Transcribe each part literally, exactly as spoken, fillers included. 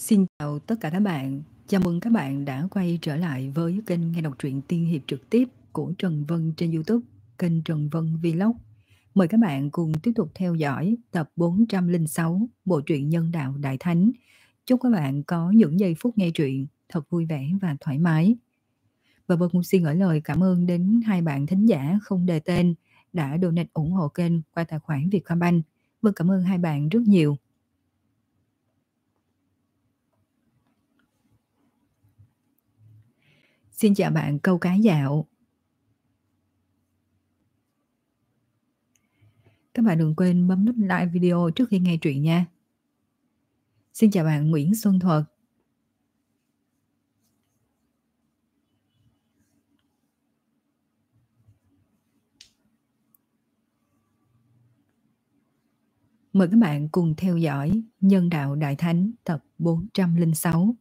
Xin chào tất cả các bạn. Chào mừng các bạn đã quay trở lại với kênh nghe đọc truyện tiên hiệp trực tiếp của Trần Vân trên YouTube, kênh Trần Vân Vlog. Mời các bạn cùng tiếp tục theo dõi tập bốn trăm lẻ sáu bộ truyện Nhân đạo Đại Thánh. Chúc các bạn có những giây phút nghe truyện thật vui vẻ và thoải mái. Và Vân cũng xin gửi lời cảm ơn đến hai bạn thính giả không đề tên đã donate ủng hộ kênh qua tài khoản Vietcombank. Vân cảm ơn hai bạn rất nhiều. Xin chào bạn câu cá dạo. Các bạn đừng quên bấm nút like video trước khi nghe truyện nha. Xin chào bạn Nguyễn Xuân Thuật. Mời các bạn cùng theo dõi Nhân đạo Đại Thánh tập bốn trăm lẻ sáu.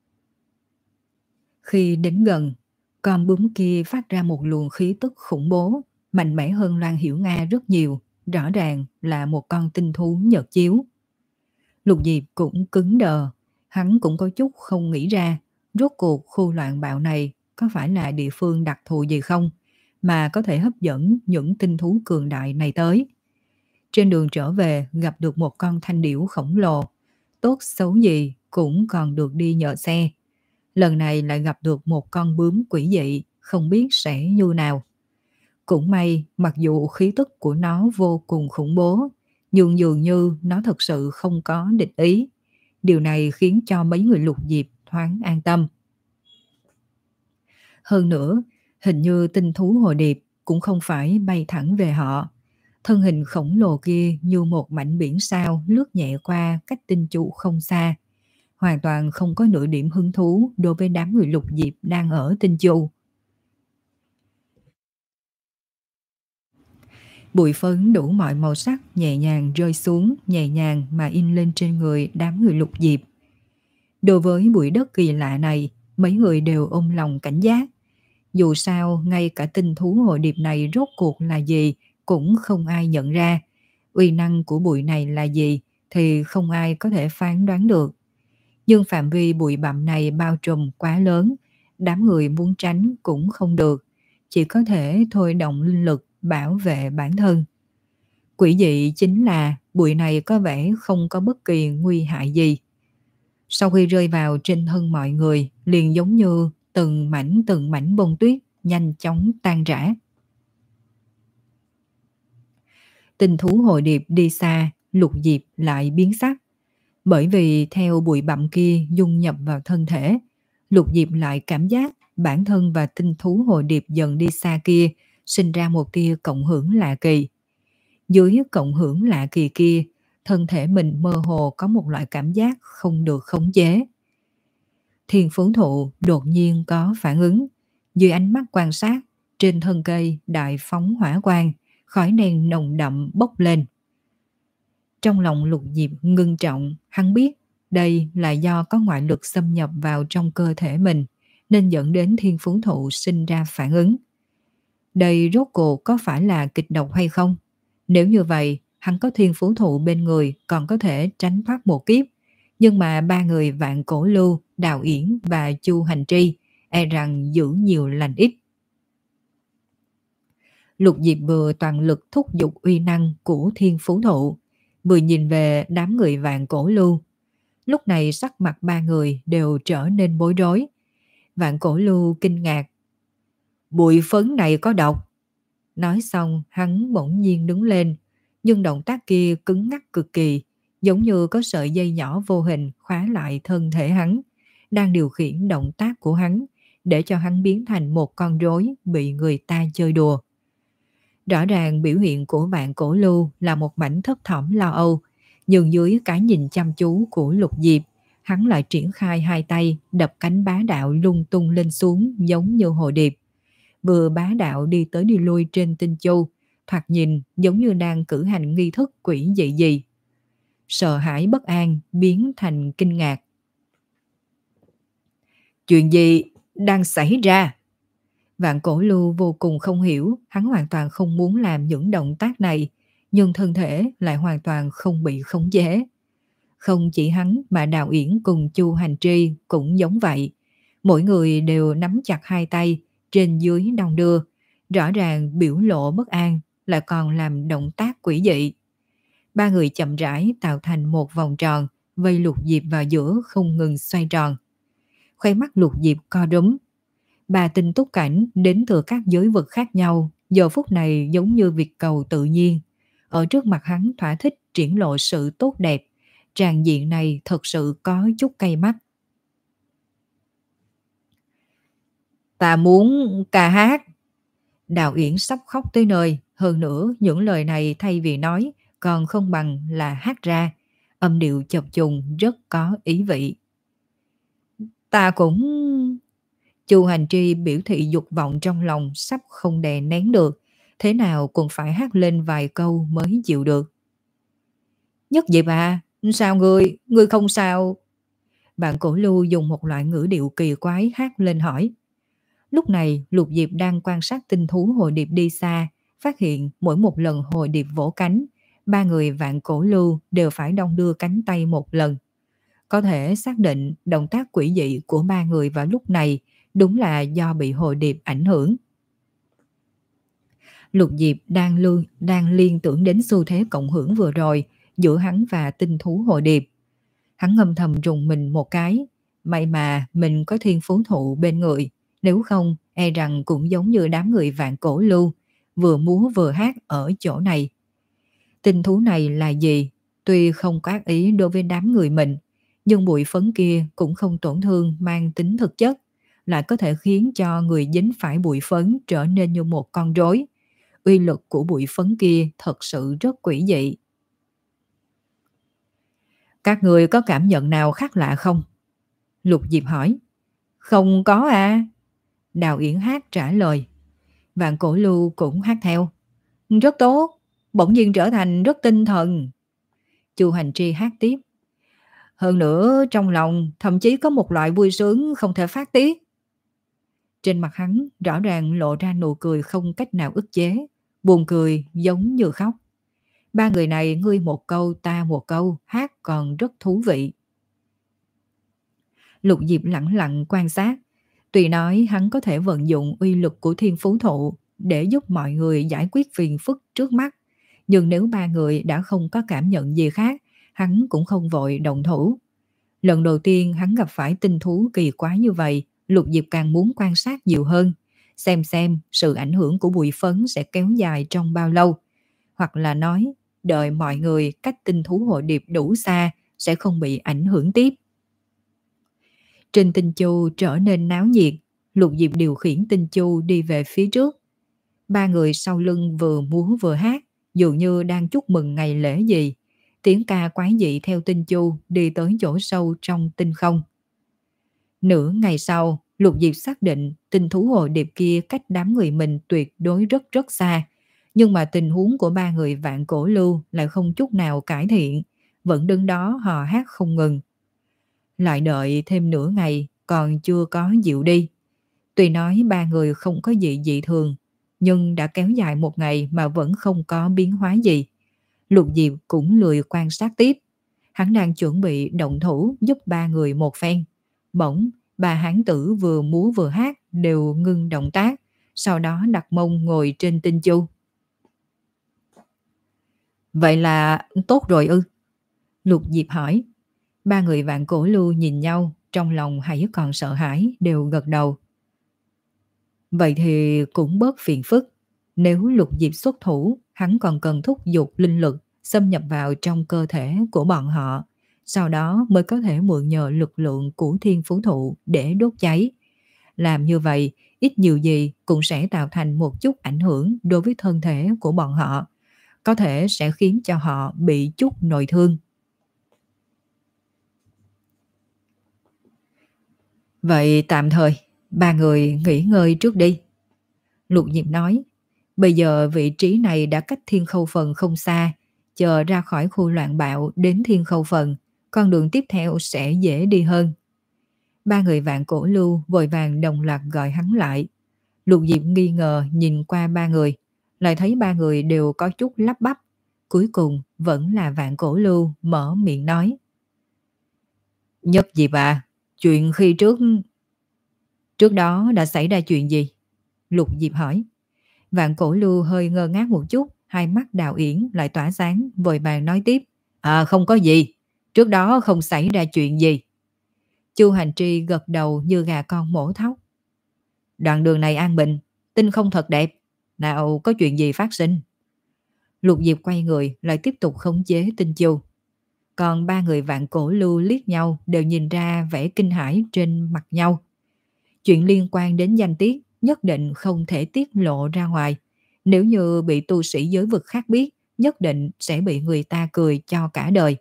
Khi đến gần, con bướm kia phát ra một luồng khí tức khủng bố, mạnh mẽ hơn Loan Hiểu Nga rất nhiều, rõ ràng là một con tinh thú nhật chiếu. Lục Diệp cũng cứng đờ, hắn cũng có chút không nghĩ ra, rốt cuộc khu loạn bạo này có phải là địa phương đặc thù gì không, mà có thể hấp dẫn những tinh thú cường đại này tới. Trên đường trở về gặp được một con thanh điểu khổng lồ, tốt xấu gì cũng còn được đi nhờ xe. Lần này lại gặp được một con bướm quỷ dị, không biết sẽ như nào. Cũng may, mặc dù khí tức của nó vô cùng khủng bố, nhưng dường như nó thật sự không có địch ý. Điều này khiến cho mấy người Lục Diệp thoáng an tâm. Hơn nữa, hình như tinh thú hồ điệp cũng không phải bay thẳng về họ. Thân hình khổng lồ kia như một mảnh biển sao lướt nhẹ qua cách tinh trụ không xa. Hoàn toàn không có nửa điểm hứng thú đối với đám người Lục Diệp đang ở tinh trụ. Bụi phấn đủ mọi màu sắc nhẹ nhàng rơi xuống, nhẹ nhàng mà in lên trên người đám người Lục Diệp. Đối với bụi đất kỳ lạ này, mấy người đều ôm lòng cảnh giác. Dù sao, ngay cả tinh thú hồ điệp này rốt cuộc là gì cũng không ai nhận ra. Uy năng của bụi này là gì thì không ai có thể phán đoán được. Nhưng phạm vi bụi bặm này bao trùm quá lớn, đám người muốn tránh cũng không được, chỉ có thể thôi động linh lực bảo vệ bản thân. Quỷ dị chính là bụi này có vẻ không có bất kỳ nguy hại gì. Sau khi rơi vào trên thân mọi người, liền giống như từng mảnh từng mảnh bông tuyết nhanh chóng tan rã. Tinh thú hồ điệp đi xa, Lục Diệp lại biến sắc. Bởi vì theo bụi bặm kia dung nhập vào thân thể, Lục Diệp lại cảm giác bản thân và tinh thú hồ điệp dần đi xa kia sinh ra một tia cộng hưởng lạ kỳ. Dưới cộng hưởng lạ kỳ kia, thân thể mình mơ hồ có một loại cảm giác không được khống chế. Thiên Phú Thụ đột nhiên có phản ứng. Dưới ánh mắt quan sát, trên thân cây đại phóng hỏa quang, khói đen nồng đậm bốc lên. Trong lòng Lục Diệp ngưng trọng, hắn biết đây là do có ngoại lực xâm nhập vào trong cơ thể mình, nên dẫn đến Thiên Phú Thụ sinh ra phản ứng. Đây rốt cuộc có phải là kịch độc hay không? Nếu như vậy, hắn có Thiên Phú Thụ bên người còn có thể tránh thoát một kiếp. Nhưng mà ba người Vạn Cổ Lưu, Đào Yển và Chu Hành Tri e rằng giữ nhiều lành ít. Lục Diệp vừa toàn lực thúc giục uy năng của Thiên Phú Thụ, vừa nhìn về đám người Vạn Cổ Lưu. Lúc này sắc mặt ba người đều trở nên bối rối. Vạn Cổ Lưu kinh ngạc. Bụi phấn này có độc. Nói xong hắn bỗng nhiên đứng lên, nhưng động tác kia cứng ngắc cực kỳ, giống như có sợi dây nhỏ vô hình khóa lại thân thể hắn, đang điều khiển động tác của hắn, để cho hắn biến thành một con rối bị người ta chơi đùa. Rõ ràng biểu hiện của Vạn Cổ Lưu là một mảnh thấp thỏm lo âu, nhưng dưới cái nhìn chăm chú của Lục Diệp, hắn lại triển khai hai tay đập cánh bá đạo lung tung lên xuống giống như hồ điệp. Vừa bá đạo đi tới đi lui trên tinh châu, thoạt nhìn giống như đang cử hành nghi thức quỷ dị gì. Sợ hãi bất an biến thành kinh ngạc. Chuyện gì đang xảy ra? Vạn Cổ Lưu vô cùng không hiểu, hắn hoàn toàn không muốn làm những động tác này, nhưng thân thể lại hoàn toàn không bị khống chế. Không chỉ hắn mà Đào Uyển cùng Chu Hành Tri cũng giống vậy. Mỗi người đều nắm chặt hai tay, trên dưới đong đưa, rõ ràng biểu lộ bất an, lại còn làm động tác quỷ dị. Ba người chậm rãi tạo thành một vòng tròn, vây Lục Diệp vào giữa không ngừng xoay tròn. Khoe mắt Lục Diệp co rúm. Ba tinh túc cảnh đến từ các giới vực khác nhau, giờ phút này giống như việc cầu tự nhiên. Ở trước mặt hắn thỏa thích triển lộ sự tốt đẹp. Tràng diện này thật sự có chút cay mắt. Ta muốn ca hát. Đào Uyển sắp khóc tới nơi. Hơn nữa những lời này thay vì nói còn không bằng là hát ra. Âm điệu chập trùng rất có ý vị. Ta cũng... Chu Hành Tri biểu thị dục vọng trong lòng sắp không đè nén được. Thế nào cũng phải hát lên vài câu mới chịu được. Nhất Diệp à, sao ngươi, ngươi không sao? Bạn Cổ Lưu dùng một loại ngữ điệu kỳ quái hát lên hỏi. Lúc này Lục Diệp đang quan sát tinh thú hồ điệp đi xa, phát hiện mỗi một lần hồ điệp vỗ cánh, ba người Vạn Cổ Lưu đều phải đong đưa cánh tay một lần. Có thể xác định động tác quỷ dị của ba người vào lúc này đúng là do bị hồ điệp ảnh hưởng. Lục Diệp đang, lưu, đang liên tưởng đến xu thế cộng hưởng vừa rồi giữa hắn và tinh thú hồ điệp. Hắn ngâm thầm rùng mình một cái. May mà mình có thiên phú thụ bên người. Nếu không e rằng cũng giống như đám người Vạn Cổ Lưu, vừa múa vừa hát ở chỗ này. Tinh thú này là gì? Tuy không có ác ý đối với đám người mình, nhưng bụi phấn kia cũng không tổn thương mang tính thực chất, lại có thể khiến cho người dính phải bụi phấn trở nên như một con rối. Uy lực của bụi phấn kia thật sự rất quỷ dị. Các người có cảm nhận nào khác lạ không? Lục Diệp hỏi. Không có à. Đào Uyển hát trả lời. Vạn Cổ Lưu cũng hát theo. Rất tốt, bỗng nhiên trở thành rất tinh thần. Chu Hành Tri hát tiếp. Hơn nữa trong lòng thậm chí có một loại vui sướng không thể phát tiết. Trên mặt hắn rõ ràng lộ ra nụ cười không cách nào ức chế, buồn cười giống như khóc. Ba người này ngươi một câu ta một câu, hát còn rất thú vị. Lục Diệp lặng lặng quan sát. Tuy nói hắn có thể vận dụng uy lực của thiên phú thụ để giúp mọi người giải quyết phiền phức trước mắt, nhưng nếu ba người đã không có cảm nhận gì khác, hắn cũng không vội động thủ. Lần đầu tiên hắn gặp phải tinh thú kỳ quái như vậy, Lục Diệp càng muốn quan sát nhiều hơn, xem xem sự ảnh hưởng của bụi phấn sẽ kéo dài trong bao lâu, hoặc là nói đợi mọi người cách tinh thú hội điệp đủ xa sẽ không bị ảnh hưởng tiếp. Trên Tinh Chu trở nên náo nhiệt, Lục Diệp điều khiển Tinh Chu đi về phía trước. Ba người sau lưng vừa múa vừa hát, dường như đang chúc mừng ngày lễ gì. Tiếng ca quái dị theo Tinh Chu đi tới chỗ sâu trong tinh không. Nửa ngày sau, Lục Diệp xác định tinh thú hồ điệp kia cách đám người mình tuyệt đối rất rất xa. Nhưng mà tình huống của ba người Vạn Cổ Lưu lại không chút nào cải thiện, vẫn đứng đó hò hát không ngừng. Lại đợi thêm nửa ngày còn chưa có dịu đi. Tuy nói ba người không có gì dị thường, nhưng đã kéo dài một ngày mà vẫn không có biến hóa gì. Lục Diệp cũng lười quan sát tiếp. Hắn đang chuẩn bị động thủ giúp ba người một phen. Bỗng, ba hán tử vừa múa vừa hát đều ngưng động tác, sau đó đặt mông ngồi trên Tinh Chu. Vậy là tốt rồi ư? Lục Diệp hỏi. Ba người Vạn Cổ Lưu nhìn nhau, trong lòng hãy còn sợ hãi, đều gật đầu. Vậy thì cũng bớt phiền phức. Nếu Lục Diệp xuất thủ, hắn còn cần thúc giục linh lực xâm nhập vào trong cơ thể của bọn họ, sau đó mới có thể mượn nhờ lực lượng của thiên phú thụ để đốt cháy. Làm như vậy, ít nhiều gì cũng sẽ tạo thành một chút ảnh hưởng đối với thân thể của bọn họ, có thể sẽ khiến cho họ bị chút nội thương. Vậy tạm thời, ba người nghỉ ngơi trước đi. Lục Diệp nói, bây giờ vị trí này đã cách Thiên Khâu Phần không xa, chờ ra khỏi khu loạn bạo đến Thiên Khâu Phần, con đường tiếp theo sẽ dễ đi hơn. Ba người Vạn Cổ Lưu vội vàng đồng loạt gọi hắn lại. Lục Diệp nghi ngờ nhìn qua ba người, lại thấy ba người đều có chút lắp bắp. Cuối cùng vẫn là Vạn Cổ Lưu mở miệng nói. Nhất Diệp à, chuyện khi trước trước đó đã xảy ra chuyện gì? Lục Diệp hỏi. Vạn Cổ Lưu hơi ngơ ngác một chút, hai mắt Đào Yển lại tỏa sáng, vội vàng nói tiếp. À không có gì, trước đó không xảy ra chuyện gì. Chu Hành Tri gật đầu như gà con mổ thóc. Đoạn đường này an bình, tinh không thật đẹp, nào có chuyện gì phát sinh? Lục Diệp quay người lại tiếp tục khống chế Tinh Chu. Còn ba người Vạn Cổ Lưu liếc nhau đều nhìn ra vẻ kinh hãi trên mặt nhau. Chuyện liên quan đến danh tiết nhất định không thể tiết lộ ra ngoài. Nếu như bị tu sĩ giới vực khác biết, nhất định sẽ bị người ta cười cho cả đời.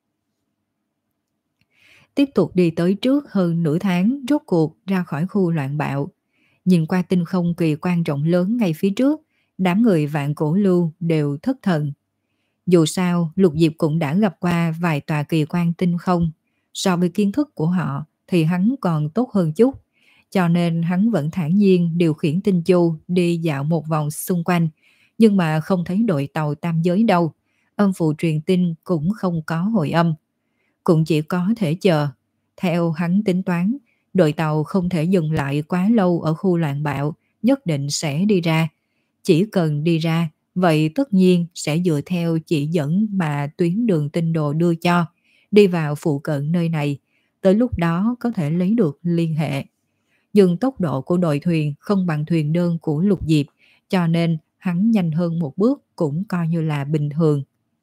Tiếp tục đi tới trước hơn nửa tháng, rốt cuộc ra khỏi khu loạn bạo. Nhìn qua tinh không kỳ quan rộng lớn ngay phía trước, đám người Vạn Cổ Lưu đều thất thần. Dù sao, Lục Diệp cũng đã gặp qua vài tòa kỳ quan tinh không. So với kiến thức của họ thì hắn còn tốt hơn chút. Cho nên hắn vẫn thản nhiên điều khiển Tinh Chu đi dạo một vòng xung quanh. Nhưng mà không thấy đội tàu tam giới đâu. Âm phụ truyền tin cũng không có hồi âm. Cũng chỉ có thể chờ. Theo hắn tính toán, đội tàu không thể dừng lại quá lâu ở khu loạn bạo, nhất định sẽ đi ra. Chỉ cần đi ra, vậy tất nhiên sẽ dựa theo chỉ dẫn mà tuyến đường tinh đồ đưa cho, đi vào phụ cận nơi này, tới lúc đó có thể lấy được liên hệ. Nhưng tốc độ của đội thuyền không bằng thuyền đơn của Lục Diệp, cho nên hắn nhanh hơn một bước cũng coi như là bình thường.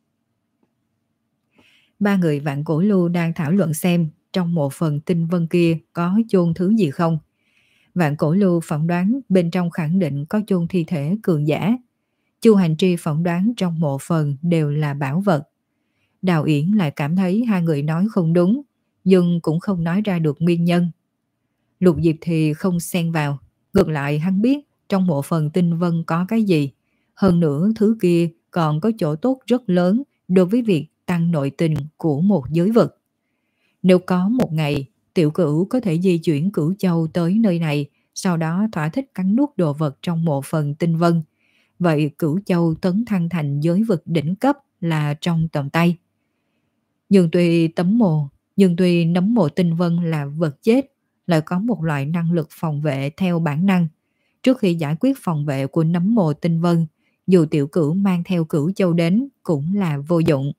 Ba người Vạn Cổ Lưu đang thảo luận xem trong một phần tinh vân kia có chôn thứ gì không. Vạn Cổ Lưu phỏng đoán bên trong khẳng định có chôn thi thể cường giả. Chu Hành Tri phỏng đoán trong mộ phần đều là bảo vật. Đào Yển lại cảm thấy hai người nói không đúng, nhưng cũng không nói ra được nguyên nhân. Lục Diệp thì không xen vào, ngược lại hắn biết trong mộ phần tinh vân có cái gì. Hơn nữa thứ kia còn có chỗ tốt rất lớn đối với việc tăng nội tình của một giới vực. Nếu có một ngày Tiểu Cửu có thể di chuyển Cửu Châu tới nơi này, sau đó thỏa thích cắn nuốt đồ vật trong mộ phần tinh vân, vậy Cửu Châu tấn thăng thành giới vực đỉnh cấp là trong tầm tay. Nhưng tuy tấm mộ, nhưng tuy nấm mộ tinh vân là vật chết, lại có một loại năng lực phòng vệ theo bản năng. Trước khi giải quyết phòng vệ của nấm mộ tinh vân, dù Tiểu Cửu mang theo Cửu Châu đến cũng là vô dụng.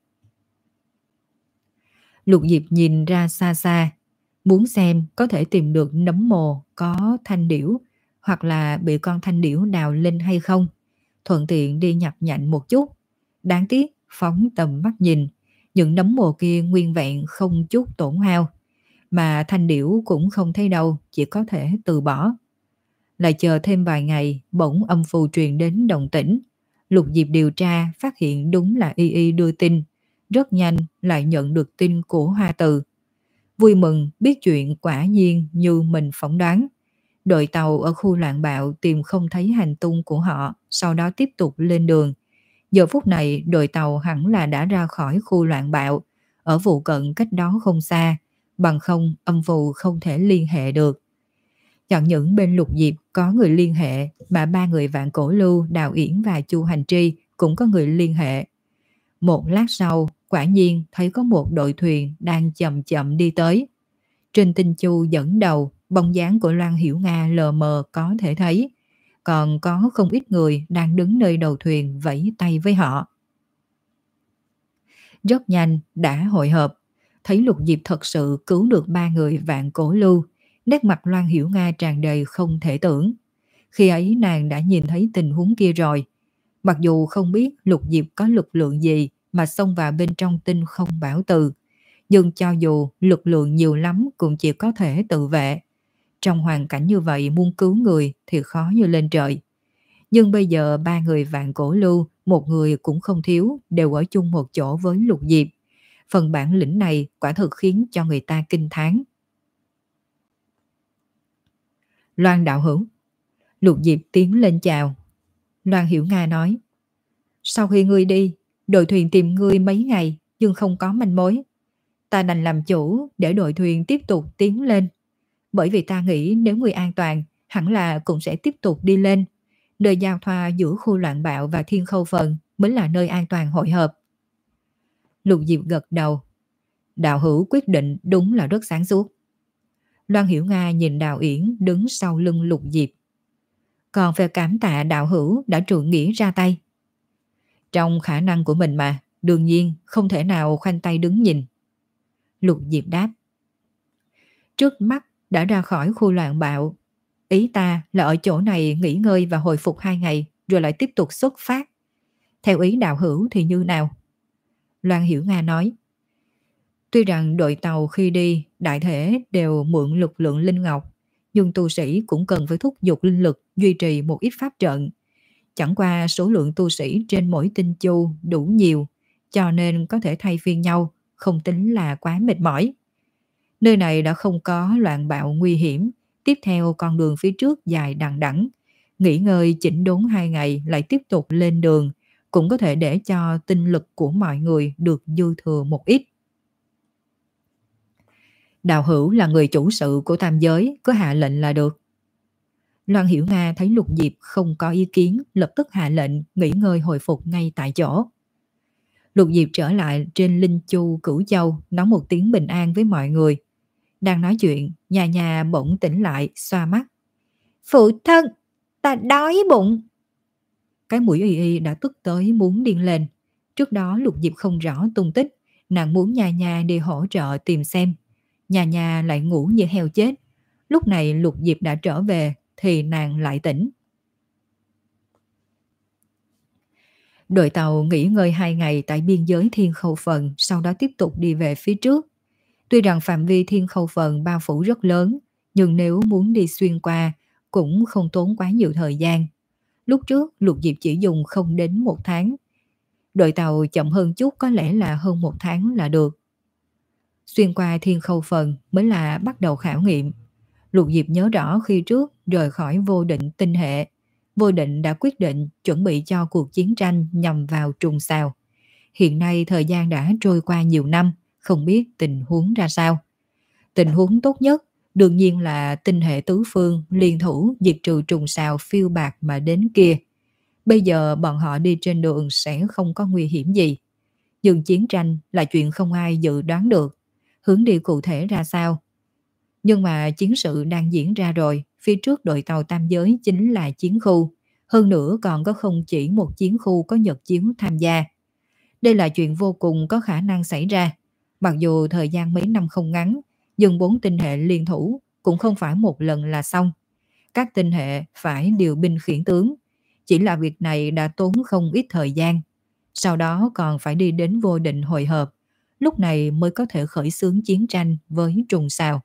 Lục Diệp nhìn ra xa xa, muốn xem có thể tìm được nấm mồ có thanh điểu, hoặc là bị con thanh điểu đào lên hay không. Thuận tiện đi nhặt nhạnh một chút. Đáng tiếc phóng tầm mắt nhìn, những nấm mồ kia nguyên vẹn không chút tổn hao, mà thanh điểu cũng không thấy đâu, chỉ có thể từ bỏ. Lại chờ thêm vài ngày, bỗng âm phù truyền đến động tĩnh. Lục Diệp điều tra phát hiện đúng là Y Y đưa tin, rất nhanh lại nhận được tin của Hoa Từ. Vui mừng biết chuyện quả nhiên như mình phỏng đoán. Đội tàu ở khu loạn bạo tìm không thấy hành tung của họ, sau đó tiếp tục lên đường. Giờ phút này đội tàu hẳn là đã ra khỏi khu loạn bạo, ở vụ cận cách đó không xa, bằng không âm phù không thể liên hệ được. Chẳng những bên Lục Diệp có người liên hệ, mà ba người Vạn Cổ Lưu, Đào Yển và Chu Hành Tri cũng có người liên hệ. Một lát sau, quả nhiên thấy có một đội thuyền đang chậm chậm đi tới. Trên Tinh Chu dẫn đầu, bóng dáng của Loan Hiểu Nga lờ mờ có thể thấy, còn có không ít người đang đứng nơi đầu thuyền vẫy tay với họ. Rất nhanh đã hội hợp, thấy Lục Diệp thật sự cứu được ba người Vạn Cổ Lưu, nét mặt Loan Hiểu Nga tràn đầy không thể tưởng. Khi ấy nàng đã nhìn thấy tình huống kia rồi. Mặc dù không biết Lục Diệp có lực lượng gì mà xông vào bên trong tinh không bảo từ, nhưng cho dù lực lượng nhiều lắm cũng chỉ có thể tự vệ. Trong hoàn cảnh như vậy muốn cứu người thì khó như lên trời. Nhưng bây giờ ba người Vạn Cổ Lưu, một người cũng không thiếu, đều ở chung một chỗ với Lục Diệp. Phần bản lĩnh này quả thực khiến cho người ta kinh thán. Loan đạo hữu. Lục Diệp tiến lên chào. Loan Hiểu Nga nói: sau khi ngươi đi, đội thuyền tìm ngươi mấy ngày nhưng không có manh mối. Ta đành làm chủ để đội thuyền tiếp tục tiến lên. Bởi vì ta nghĩ nếu ngươi an toàn, hẳn là cũng sẽ tiếp tục đi lên. Nơi giao thoa giữa khu loạn bạo và thiên khâu phần mới là nơi an toàn hội hợp. Lục Diệp gật đầu. Đạo hữu quyết định đúng là rất sáng suốt. Loan Hiểu Nga nhìn Đào Uyển đứng sau lưng Lục Diệp. Còn phải cảm tạ đạo hữu đã trượng nghĩa ra tay. Trong khả năng của mình mà, đương nhiên không thể nào khoanh tay đứng nhìn. Lục Diệp đáp. Trước mắt đã ra khỏi khu loạn bạo. Ý ta là ở chỗ này nghỉ ngơi và hồi phục hai ngày rồi lại tiếp tục xuất phát. Theo ý đạo hữu thì như nào? Loan Hiểu Nga nói. Tuy rằng đội tàu khi đi đại thể đều mượn lực lượng linh ngọc, nhưng tu sĩ cũng cần phải thúc giục linh lực duy trì một ít pháp trận. Chẳng qua số lượng tu sĩ trên mỗi tinh chu đủ nhiều, cho nên có thể thay phiên nhau, không tính là quá mệt mỏi. Nơi này đã không có loạn bạo nguy hiểm, tiếp theo con đường phía trước dài đằng đẵng, nghỉ ngơi chỉnh đốn hai ngày lại tiếp tục lên đường, cũng có thể để cho tinh lực của mọi người được dư thừa một ít. Đạo hữu là người chủ sự của tam giới, có hạ lệnh là được. Loan Hiểu Nga thấy Lục Diệp không có ý kiến, lập tức hạ lệnh nghỉ ngơi hồi phục ngay tại chỗ. Lục Diệp trở lại trên Linh Chu Cửu Châu, nói một tiếng bình an với mọi người. Đang nói chuyện, nhà nhà bỗng tỉnh lại, xoa mắt. Phụ thân, ta đói bụng. Cái mũi y y đã tức tới muốn điên lên. Trước đó Lục Diệp không rõ tung tích, nàng muốn nhà nhà đi hỗ trợ tìm xem. Nhà nhà lại ngủ như heo chết. Lúc này Lục Diệp đã trở về thì nàng lại tỉnh. Đội tàu nghỉ ngơi hai ngày tại biên giới Thiên Khâu Phần, sau đó tiếp tục đi về phía trước. Tuy rằng phạm vi Thiên Khâu Phần bao phủ rất lớn, nhưng nếu muốn đi xuyên qua cũng không tốn quá nhiều thời gian. Lúc trước Lục Diệp chỉ dùng không đến một tháng. Đội tàu chậm hơn chút có lẽ là hơn một tháng là được. Xuyên qua Thiên Khâu Phần mới là bắt đầu khảo nghiệm. Lục Diệp nhớ rõ khi trước rời khỏi Vô Định tinh hệ, Vô Định đã quyết định chuẩn bị cho cuộc chiến tranh nhằm vào trùng sao. Hiện nay thời gian đã trôi qua nhiều năm, không biết tình huống ra sao. Tình huống tốt nhất đương nhiên là tinh hệ tứ phương liên thủ diệt trừ trùng sao phiêu bạc mà đến kia. Bây giờ bọn họ đi trên đường sẽ không có nguy hiểm gì. Nhưng chiến tranh là chuyện không ai dự đoán được. Hướng đi cụ thể ra sao? Nhưng mà chiến sự đang diễn ra rồi, phía trước đội tàu tam giới chính là chiến khu. Hơn nữa còn có không chỉ một chiến khu có Nhật chiếu tham gia. Đây là chuyện vô cùng có khả năng xảy ra. Mặc dù thời gian mấy năm không ngắn, nhưng bốn tinh hệ liên thủ cũng không phải một lần là xong. Các tinh hệ phải điều binh khiển tướng. Chỉ là việc này đã tốn không ít thời gian. Sau đó còn phải đi đến Vô Định hội hợp. Lúc này mới có thể khởi xướng chiến tranh với trùng sao.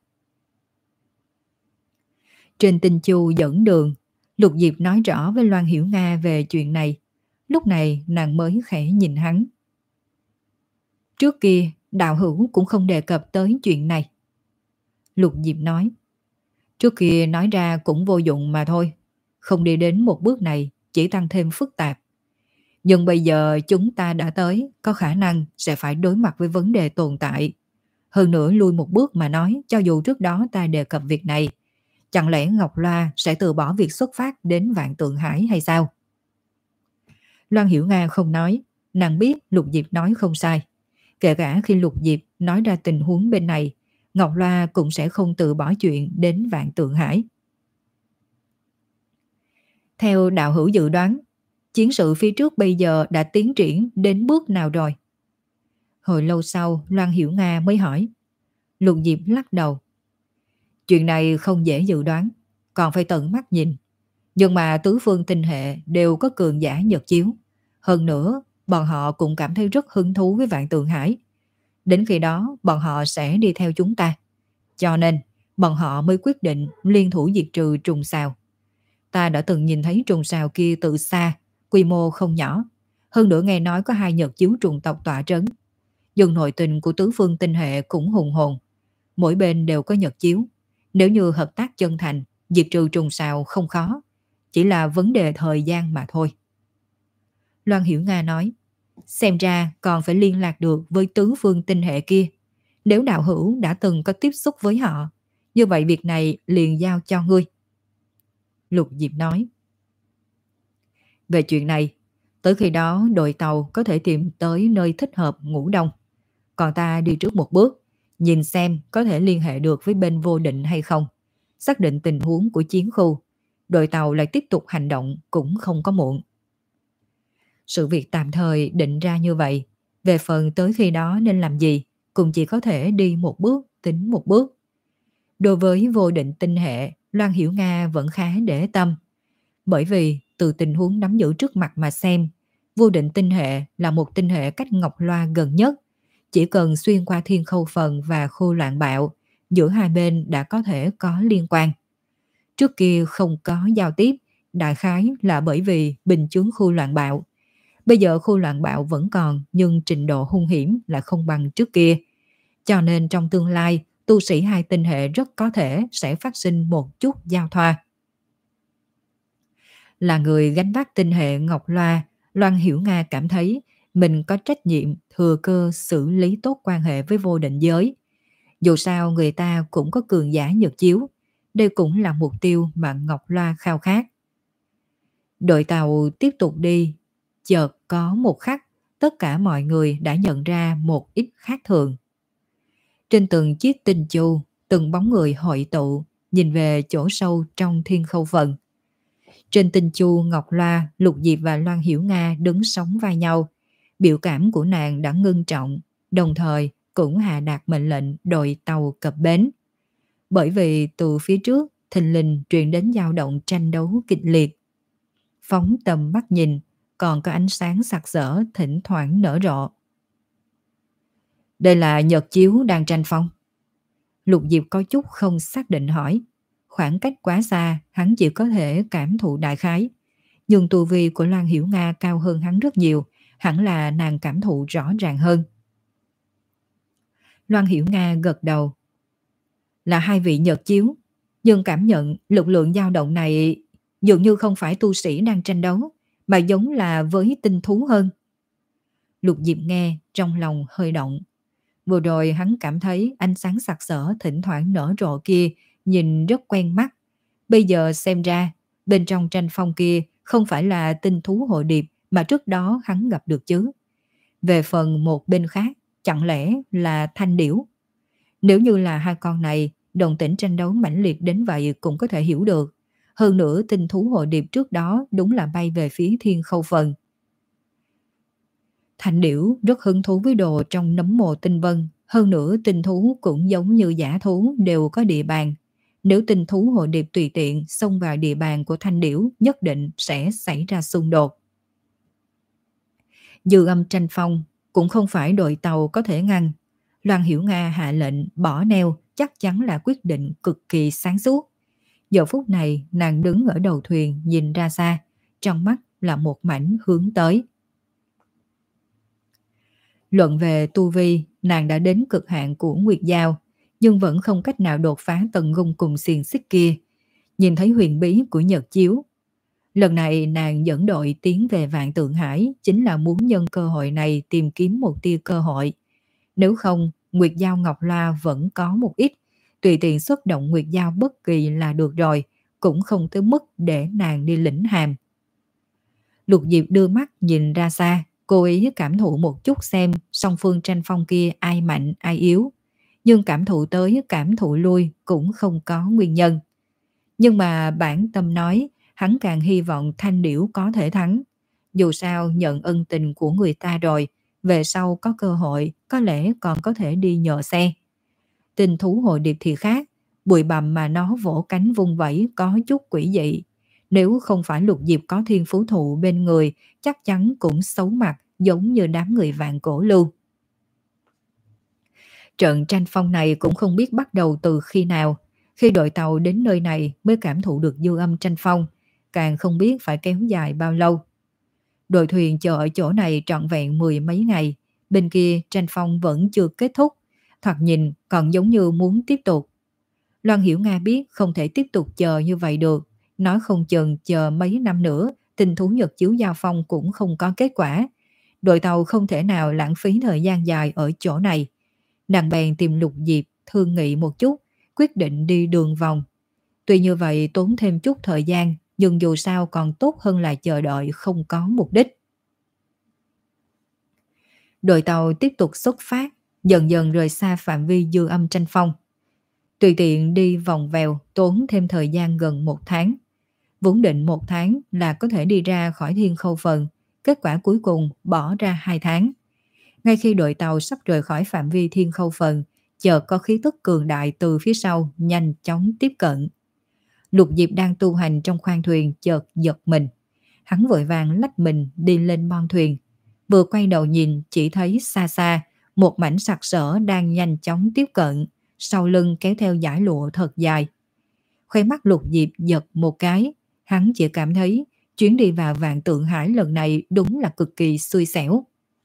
Trên Tinh Chu dẫn đường, Lục Diệp nói rõ với Loan Hiểu Nga về chuyện này. Lúc này nàng mới khẽ nhìn hắn. Trước kia, đạo hữu cũng không đề cập tới chuyện này. Lục Diệp nói. Trước kia nói ra cũng vô dụng mà thôi. Không đi đến một bước này, chỉ tăng thêm phức tạp. Nhưng bây giờ chúng ta đã tới, có khả năng sẽ phải đối mặt với vấn đề tồn tại. Hơn nữa lui một bước mà nói, cho dù trước đó ta đề cập việc này, chẳng lẽ Ngọc Loa sẽ từ bỏ việc xuất phát đến Vạn Tượng Hải hay sao? Loan Hiểu Nga không nói, nàng biết Lục Diệp nói không sai. Kể cả khi Lục Diệp nói ra tình huống bên này, Ngọc Loa cũng sẽ không từ bỏ chuyện đến Vạn Tượng Hải. Theo đạo hữu dự đoán, chiến sự phía trước bây giờ đã tiến triển đến bước nào rồi? Hồi lâu sau, Loan Hiểu Nga mới hỏi. Lục Diệp lắc đầu. Chuyện này không dễ dự đoán, còn phải tận mắt nhìn. Nhưng mà tứ phương tinh hệ đều có cường giả Nhật chiếu. Hơn nữa, bọn họ cũng cảm thấy rất hứng thú với Vạn Tượng Hải. Đến khi đó, bọn họ sẽ đi theo chúng ta. Cho nên, bọn họ mới quyết định liên thủ diệt trừ trùng sao. Ta đã từng nhìn thấy trùng sao kia từ xa, quy mô không nhỏ. Hơn nữa nghe nói có hai Nhật chiếu trùng tộc tọa trấn. Nhưng nội tình của tứ phương tinh hệ cũng hùng hồn. Mỗi bên đều có Nhật chiếu. Nếu như hợp tác chân thành, diệt trừ trùng sao không khó. Chỉ là vấn đề thời gian mà thôi. Loan Hiểu Nga nói. Xem ra còn phải liên lạc được với tứ phương tinh hệ kia. Nếu đạo hữu đã từng có tiếp xúc với họ, như vậy việc này liền giao cho ngươi. Lục Diệp nói. Về chuyện này, tới khi đó đội tàu có thể tìm tới nơi thích hợp ngủ đông. còn ta đi trước một bước, nhìn xem có thể liên hệ được với bên vô định hay không. Xác định tình huống của chiến khu, đội tàu lại tiếp tục hành động cũng không có muộn. Sự việc tạm thời định ra như vậy, về phần tới khi đó nên làm gì, cũng chỉ có thể đi một bước tính một bước. Đối với vô định tinh hệ, Loan Hiểu Nga vẫn khá để tâm. Bởi vì từ tình huống nắm giữ trước mặt mà xem, vô định tinh hệ là một tinh hệ cách Ngọc Loa gần nhất. Chỉ cần xuyên qua thiên khâu phần và khu loạn bạo, giữa hai bên đã có thể có liên quan. Trước kia không có giao tiếp, đại khái là bởi vì bình chướng khu loạn bạo. Bây giờ khu loạn bạo vẫn còn, nhưng trình độ hung hiểm là không bằng trước kia. Cho nên trong tương lai, tu sĩ hai tinh hệ rất có thể sẽ phát sinh một chút giao thoa. Là người gánh vác tinh hệ Ngọc Loa, Loan Hiểu Nga cảm thấy mình có trách nhiệm thừa cơ xử lý tốt quan hệ với vô định giới. Dù sao người ta cũng có cường giả nhật chiếu, đây cũng là mục tiêu mà Ngọc Loa khao khát. Đội tàu tiếp tục đi, chợt có một khắc, tất cả mọi người đã nhận ra một ít khác thường. Trên từng chiếc tinh chu, từng bóng người hội tụ, nhìn về chỗ sâu trong thiên khâu phần. Trên tinh chu Ngọc Loa, Lục Diệp và Loan Hiểu Nga đứng sóng vai nhau. Biểu cảm của nàng đã ngưng trọng, đồng thời cũng hạ đạt mệnh lệnh đội tàu cập bến. Bởi vì từ phía trước, thình lình truyền đến dao động tranh đấu kịch liệt. Phóng tầm mắt nhìn, còn có ánh sáng sặc sỡ thỉnh thoảng nở rộ. Đây là Nhật chiếu đang tranh phong. Lục Diệp có chút không xác định hỏi. Khoảng cách quá xa, hắn chỉ có thể cảm thụ đại khái. Nhưng tu vi của Loan Hiểu Nga cao hơn hắn rất nhiều, hẳn là nàng cảm thụ rõ ràng hơn. Loan Hiểu Nga gật đầu. Là hai vị Nhật chiếu, nhưng cảm nhận lực lượng dao động này dường như không phải tu sĩ đang tranh đấu, mà giống là với tinh thú hơn. Lục Diệp nghe, trong lòng hơi động. Vừa rồi hắn cảm thấy ánh sáng sặc sỡ thỉnh thoảng nở rộ kia nhìn rất quen mắt. Bây giờ xem ra, bên trong tranh phong kia không phải là tinh thú hội điệp mà trước đó hắn gặp được chứ. Về phần một bên khác, chẳng lẽ là thanh điểu? Nếu như là hai con này, đồng tĩnh tranh đấu mãnh liệt đến vậy cũng có thể hiểu được. Hơn nữa tinh thú hội điệp trước đó đúng là bay về phía thiên khâu phần. Thanh điểu rất hứng thú với đồ trong nấm mồ tinh vân. Hơn nữa tinh thú cũng giống như giả thú đều có địa bàn. Nếu tinh thú hội điệp tùy tiện xông vào địa bàn của thanh điểu, nhất định sẽ xảy ra xung đột. Dư âm tranh phong cũng không phải đội tàu có thể ngăn. Loan Hiểu Nga hạ lệnh bỏ neo chắc chắn là quyết định cực kỳ sáng suốt. Giờ phút này nàng đứng ở đầu thuyền nhìn ra xa, trong mắt là một mảnh hướng tới. Luận về tu vi, nàng đã đến cực hạn của Nguyệt Giao, nhưng vẫn không cách nào đột phá tầng gung cùng xiềng xích kia. Nhìn thấy huyền bí của Nhật chiếu. Lần này nàng dẫn đội tiến về Vạn Tượng Hải chính là muốn nhân cơ hội này tìm kiếm một tia cơ hội. Nếu không, Nguyệt Giao Ngọc La vẫn có một ít, tùy tiện xuất động Nguyệt Giao bất kỳ là được rồi, cũng không tới mức để nàng đi lĩnh hàm. Lục Diệp đưa mắt nhìn ra xa, cố ý cảm thụ một chút xem song phương tranh phong kia ai mạnh ai yếu. Nhưng cảm thụ tới cảm thụ lui cũng không có nguyên nhân. Nhưng mà bản tâm nói, hắn càng hy vọng thanh điểu có thể thắng. Dù sao nhận ân tình của người ta rồi, về sau có cơ hội có lẽ còn có thể đi nhờ xe. Tình thú hội điệp thì khác, bụi bặm mà nó vỗ cánh vung vẫy có chút quỷ dị. Nếu không phải Lục Diệp có thiên phú thụ bên người, chắc chắn cũng xấu mặt giống như đám người Vạn Cổ Lưu. Trận tranh phong này cũng không biết bắt đầu từ khi nào. Khi đội tàu đến nơi này mới cảm thụ được dư âm tranh phong, càng không biết phải kéo dài bao lâu. Đội thuyền chờ ở chỗ này trọn vẹn mười mấy ngày, bên kia tranh phong vẫn chưa kết thúc, thoạt nhìn còn giống như muốn tiếp tục. Loan Hiểu Nga biết không thể tiếp tục chờ như vậy được, nói không chừng chờ mấy năm nữa, tình thú Nhật chiếu giao phong cũng không có kết quả. Đội tàu không thể nào lãng phí thời gian dài ở chỗ này. Nàng bèn tìm Lục Diệp thương nghị một chút, quyết định đi đường vòng. Tuy như vậy tốn thêm chút thời gian, nhưng dù sao còn tốt hơn là chờ đợi không có mục đích. Đội tàu tiếp tục xuất phát, dần dần rời xa phạm vi dư âm tranh phong. Tùy tiện đi vòng vèo tốn thêm thời gian gần một tháng. Vốn định một tháng là có thể đi ra khỏi Thiên Khâu Phần, kết quả cuối cùng bỏ ra hai tháng. Ngay khi đội tàu sắp rời khỏi phạm vi Thiên Khâu Phần, chợt có khí tức cường đại từ phía sau nhanh chóng tiếp cận. Lục Diệp đang tu hành trong khoang thuyền chợt giật mình. Hắn vội vàng lách mình đi lên bon thuyền. Vừa quay đầu nhìn chỉ thấy xa xa một mảnh sặc sỡ đang nhanh chóng tiếp cận, sau lưng kéo theo dải lụa thật dài. Khóe mắt Lục Diệp giật một cái, hắn chỉ cảm thấy chuyến đi vào Vạn Tượng Hải lần này đúng là cực kỳ xui xẻo.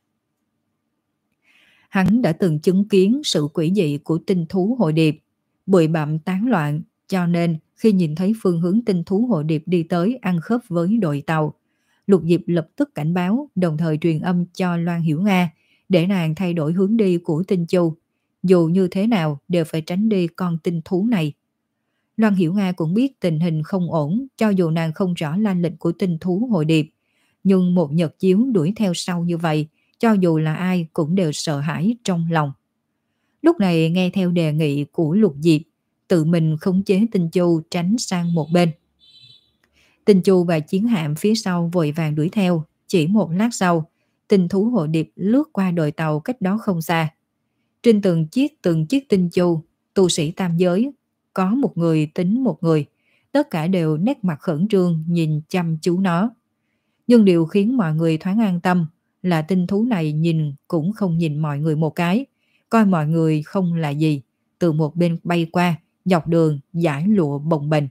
Hắn đã từng chứng kiến sự quỷ dị của tinh thú hội điệp, bụi bặm tán loạn, cho nên khi nhìn thấy phương hướng tinh thú hội điệp đi tới ăn khớp với đội tàu, Lục Diệp lập tức cảnh báo, đồng thời truyền âm cho Loan Hiểu Nga để nàng thay đổi hướng đi của Tinh Chu. Dù như thế nào đều phải tránh đi con tinh thú này. Loan Hiểu Nga cũng biết tình hình không ổn, cho dù nàng không rõ lai lịch của tinh thú hội điệp. Nhưng một nhật chiếu đuổi theo sau như vậy, cho dù là ai cũng đều sợ hãi trong lòng. Lúc này nghe theo đề nghị của Lục Diệp, tự mình khống chế Tinh Chu tránh sang một bên. Tinh Chu và chiến hạm phía sau vội vàng đuổi theo, chỉ một lát sau, tinh thú hội điệp lướt qua đội tàu cách đó không xa. Trên từng chiếc từng chiếc Tinh Chu, tu sĩ tam giới, có một người tính một người, tất cả đều nét mặt khẩn trương nhìn chăm chú nó. Nhưng điều khiến mọi người thoáng an tâm là tinh thú này nhìn cũng không nhìn mọi người một cái, coi mọi người không là gì, từ một bên bay qua, dọc đường dải lụa bồng bềnh.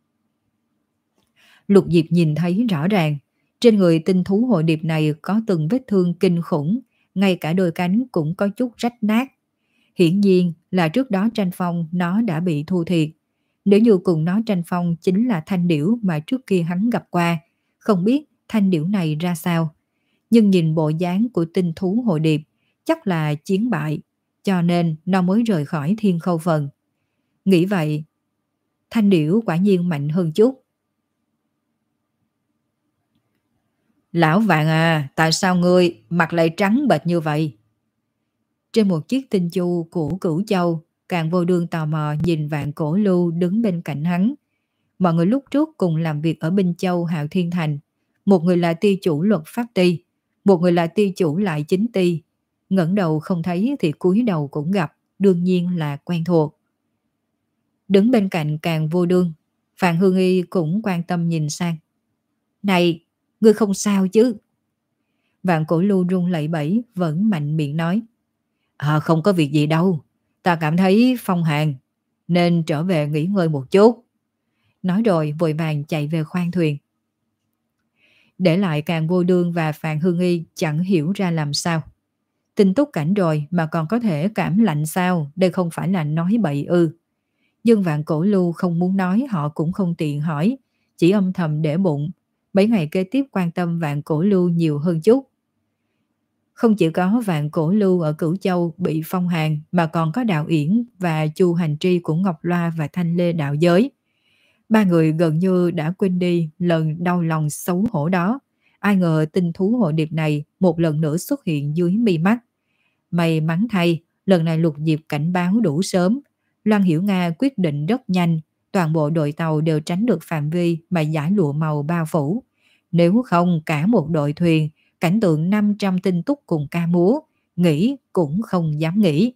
Lục Diệp nhìn thấy rõ ràng, trên người tinh thú hội điệp này có từng vết thương kinh khủng, ngay cả đôi cánh cũng có chút rách nát. Hiển nhiên là trước đó tranh phong nó đã bị thua thiệt. Nếu như cùng nó tranh phong chính là thanh điểu mà trước kia hắn gặp qua, không biết thanh điểu này ra sao. Nhưng nhìn bộ dáng của tinh thú hội điệp, chắc là chiến bại, cho nên nó mới rời khỏi Thiên Khâu Phần. Nghĩ vậy, thanh điểu quả nhiên mạnh hơn chút. Lão Vạn à, tại sao ngươi mặt lại trắng bệch như vậy? Trên một chiếc tinh chu của Cửu Châu, Càng Vô Đương tò mò nhìn Vạn Cổ Lưu đứng bên cạnh hắn. Mọi người lúc trước cùng làm việc ở Binh Châu Hạo Thiên Thành. Một người là ty chủ luật pháp ty, một người là ty chủ lại chính ty. Ngẩng đầu không thấy thì cúi đầu cũng gặp, đương nhiên là quen thuộc. Đứng bên cạnh Càng Vô Đương, Phạm Hương Y cũng quan tâm nhìn sang. Này, ngươi không sao chứ? Vạn Cổ Lưu run lẩy bẩy vẫn mạnh miệng nói. À, không có việc gì đâu, ta cảm thấy phong hàn nên trở về nghỉ ngơi một chút. Nói rồi vội vàng chạy về khoang thuyền. Để lại Càng Vô Đương và Phạm Hương Y chẳng hiểu ra làm sao. Tinh túc cảnh rồi mà còn có thể cảm lạnh sao? Đây không phải là nói bậy ư? Nhưng Vạn Cổ Lưu không muốn nói, họ cũng không tiện hỏi, chỉ âm thầm để bụng. Mấy ngày kế tiếp quan tâm Vạn Cổ Lưu nhiều hơn chút. Không chỉ có Vạn Cổ Lưu ở Cửu Châu bị phong hàn, mà còn có Đạo Yển và Chu Hành Tri của Ngọc Loa và Thanh Lê đạo giới. Ba người gần như đã quên đi lần đau lòng xấu hổ đó. Ai ngờ tinh thú hội điệp này một lần nữa xuất hiện dưới mi mắt. May mắn thay, lần này Lục Diệp cảnh báo đủ sớm. Loan Hiểu Nga quyết định rất nhanh, toàn bộ đội tàu đều tránh được phạm vi mà dải lụa màu bao phủ. Nếu không cả một đội thuyền, cảnh tượng năm trăm tinh túc cùng ca múa, nghĩ cũng không dám nghĩ.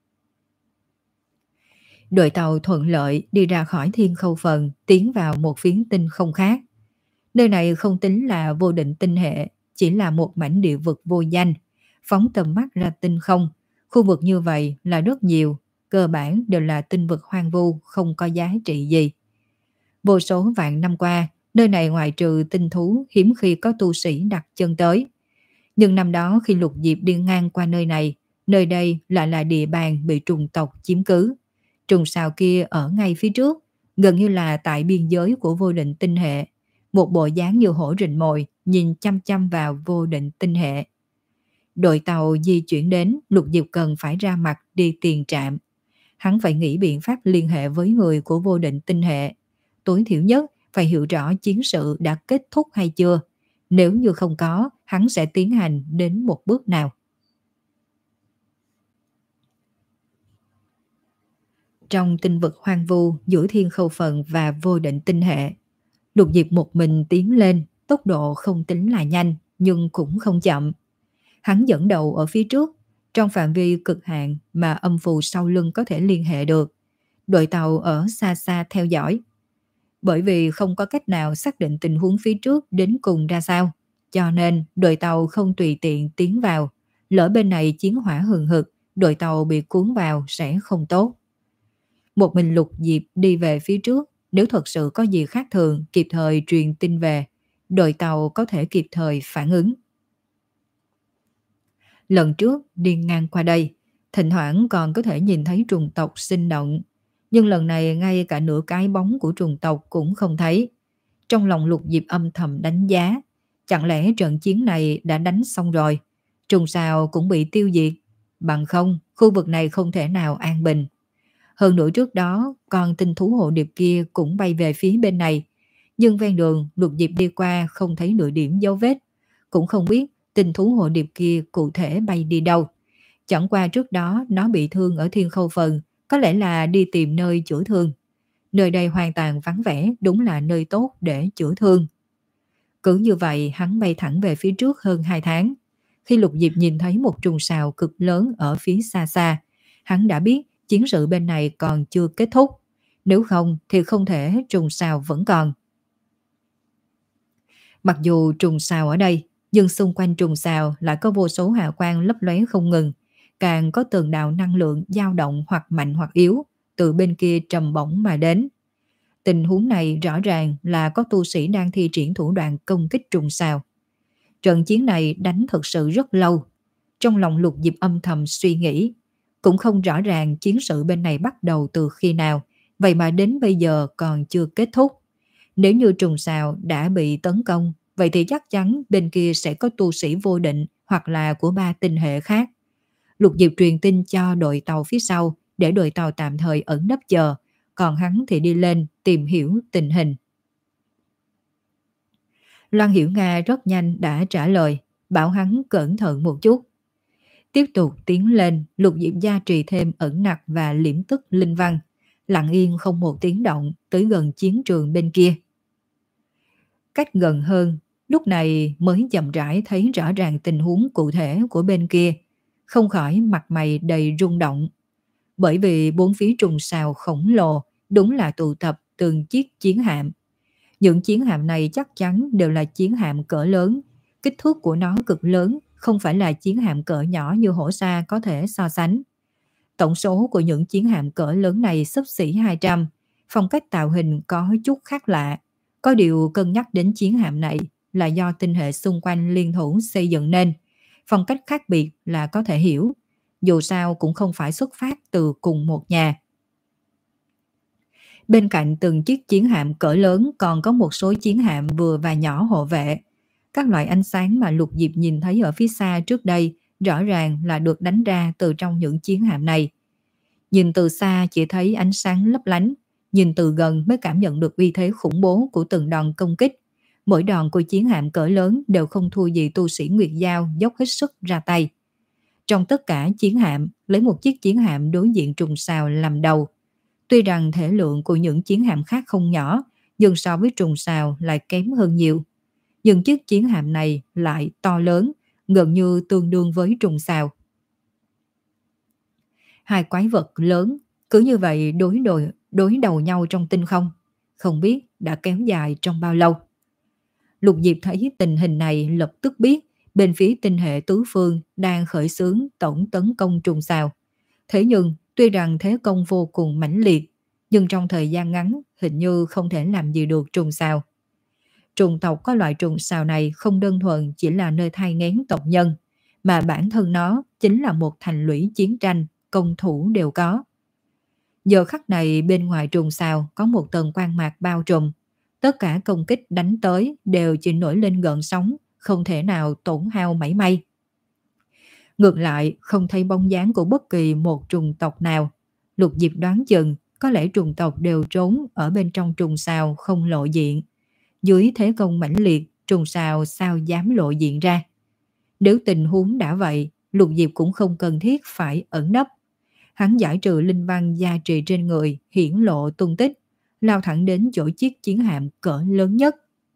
Đội tàu thuận lợi đi ra khỏi Thiên Khâu Phần, tiến vào một phiến tinh không khác. Nơi này không tính là vô định tinh hệ, chỉ là một mảnh địa vực vô danh. Phóng tầm mắt ra tinh không, khu vực như vậy là rất nhiều, cơ bản đều là tinh vực hoang vu, không có giá trị gì. Vô số vạn năm qua, nơi này ngoại trừ tinh thú hiếm khi có tu sĩ đặt chân tới. Nhưng năm đó khi Lục Diệp đi ngang qua nơi này, nơi đây lại là địa bàn bị trùng tộc chiếm cứ. Trùng sao kia ở ngay phía trước, gần như là tại biên giới của vô định tinh hệ. Một bộ dáng như hổ rình mồi, nhìn chăm chăm vào vô định tinh hệ. Đội tàu di chuyển đến, Lục Diệp cần phải ra mặt đi tiền trạm. Hắn phải nghĩ biện pháp liên hệ với người của vô định tinh hệ. Tối thiểu nhất phải hiểu rõ chiến sự đã kết thúc hay chưa. Nếu như không có, hắn sẽ tiến hành đến một bước nào. Trong tinh vực hoang vu giữa thiên khâu phần và vô định tinh hệ, Lục Diệp một mình tiến lên, tốc độ không tính là nhanh nhưng cũng không chậm. Hắn dẫn đầu ở phía trước, trong phạm vi cực hạn mà âm phù sau lưng có thể liên hệ được. Đội tàu ở xa xa theo dõi. Bởi vì không có cách nào xác định tình huống phía trước đến cùng ra sao, cho nên đội tàu không tùy tiện tiến vào. Lỡ bên này chiến hỏa hừng hực, đội tàu bị cuốn vào sẽ không tốt. Một mình Lục Diệp đi về phía trước, nếu thật sự có gì khác thường kịp thời truyền tin về, đội tàu có thể kịp thời phản ứng. Lần trước đi ngang qua đây, thỉnh thoảng còn có thể nhìn thấy trùng tộc sinh động, nhưng lần này ngay cả nửa cái bóng của trùng tộc cũng không thấy. Trong lòng Lục Diệp âm thầm đánh giá, chẳng lẽ trận chiến này đã đánh xong rồi, trùng sao cũng bị tiêu diệt, bằng không khu vực này không thể nào an bình. Hơn nữa trước đó, con tinh thú hộ điệp kia cũng bay về phía bên này, nhưng ven đường Lục Diệp đi qua không thấy nửa điểm dấu vết, cũng không biết tinh thú hộ điệp kia cụ thể bay đi đâu. Chẳng qua trước đó nó bị thương ở thiên khâu phần, có lẽ là đi tìm nơi chữa thương. Nơi đây hoàn toàn vắng vẻ, đúng là nơi tốt để chữa thương. Cứ như vậy hắn bay thẳng về phía trước hơn hai tháng. Khi Lục Diệp nhìn thấy một trùng sào cực lớn ở phía xa xa, hắn đã biết chiến sự bên này còn chưa kết thúc. Nếu không thì không thể trùng sào vẫn còn. Mặc dù trùng sào ở đây, nhưng xung quanh trùng sào lại có vô số hào quang lấp lóe không ngừng, càng có tường đạo năng lượng dao động hoặc mạnh hoặc yếu từ bên kia trầm bổng mà đến. Tình huống này rõ ràng là có tu sĩ đang thi triển thủ đoạn công kích trùng sào. Trận chiến này đánh thật sự rất lâu. Trong lòng Lục Diệp âm thầm suy nghĩ, cũng không rõ ràng chiến sự bên này bắt đầu từ khi nào, vậy mà đến bây giờ còn chưa kết thúc. Nếu như trùng sào đã bị tấn công, vậy thì chắc chắn bên kia sẽ có tu sĩ vô định hoặc là của ba tinh hệ khác. Lục Diệp truyền tin cho đội tàu phía sau để đội tàu tạm thời ẩn nấp chờ, còn hắn thì đi lên tìm hiểu tình hình. Loan Hiểu Nga rất nhanh đã trả lời, bảo hắn cẩn thận một chút. Tiếp tục tiến lên, Lục Diệp gia trì thêm ẩn nặc và liễm tức linh văn, lặng yên không một tiếng động tới gần chiến trường bên kia. Cách gần hơn, lúc này mới chậm rãi thấy rõ ràng tình huống cụ thể của bên kia, không khỏi mặt mày đầy rung động. Bởi vì bốn phía trùng sào khổng lồ đúng là tụ tập từng chiếc chiến hạm. Những chiến hạm này chắc chắn đều là chiến hạm cỡ lớn, kích thước của nó cực lớn, không phải là chiến hạm cỡ nhỏ như hổ sa có thể so sánh. Tổng số của những chiến hạm cỡ lớn này xấp xỉ hai trăm, phong cách tạo hình có chút khác lạ. Có điều cân nhắc đến chiến hạm này là do tinh hệ xung quanh liên thủ xây dựng nên, phong cách khác biệt là có thể hiểu, dù sao cũng không phải xuất phát từ cùng một nhà. Bên cạnh từng chiếc chiến hạm cỡ lớn còn có một số chiến hạm vừa và nhỏ hộ vệ. Các loại ánh sáng mà Lục Diệp nhìn thấy ở phía xa trước đây rõ ràng là được đánh ra từ trong những chiến hạm này. Nhìn từ xa chỉ thấy ánh sáng lấp lánh, nhìn từ gần mới cảm nhận được uy thế khủng bố của từng đòn công kích. Mỗi đòn của chiến hạm cỡ lớn đều không thua gì tu sĩ Nguyệt Giao dốc hết sức ra tay. Trong tất cả chiến hạm, lấy một chiếc chiến hạm đối diện trùng sào làm đầu. Tuy rằng thể lượng của những chiến hạm khác không nhỏ, nhưng so với trùng sào lại kém hơn nhiều. Nhưng chiếc chiến hạm này lại to lớn, gần như tương đương với trùng sào. Hai quái vật lớn cứ như vậy đối đội, đối đầu nhau trong tinh không, không biết đã kéo dài trong bao lâu. Lục Diệp thấy tình hình này lập tức biết bên phía tinh hệ tứ phương đang khởi xướng tổng tấn công trùng sào. Thế nhưng tuy rằng thế công vô cùng mãnh liệt, nhưng trong thời gian ngắn hình như không thể làm gì được trùng sào. Trùng tộc có loại trùng sào này không đơn thuần chỉ là nơi thai nghén tộc nhân, mà bản thân nó chính là một thành lũy chiến tranh, công thủ đều có. Giờ khắc này bên ngoài trùng sào có một tầng quang mạc bao trùm, tất cả công kích đánh tới đều chỉ nổi lên gợn sóng, không thể nào tổn hao mảy may. Ngược lại không thấy bóng dáng của bất kỳ một trùng tộc nào. Lục Diệp đoán chừng có lẽ trùng tộc đều trốn ở bên trong trùng sào không lộ diện. Dưới thế công mãnh liệt, trùng sào sao dám lộ diện ra. Nếu tình huống đã vậy, Lục Diệp cũng không cần thiết phải ẩn nấp. hắn giải trừ linh văn gia trì trên người, hiển lộ tung tích, lao thẳng đến chỗ chiếc chiến hạm cỡ lớn nhất.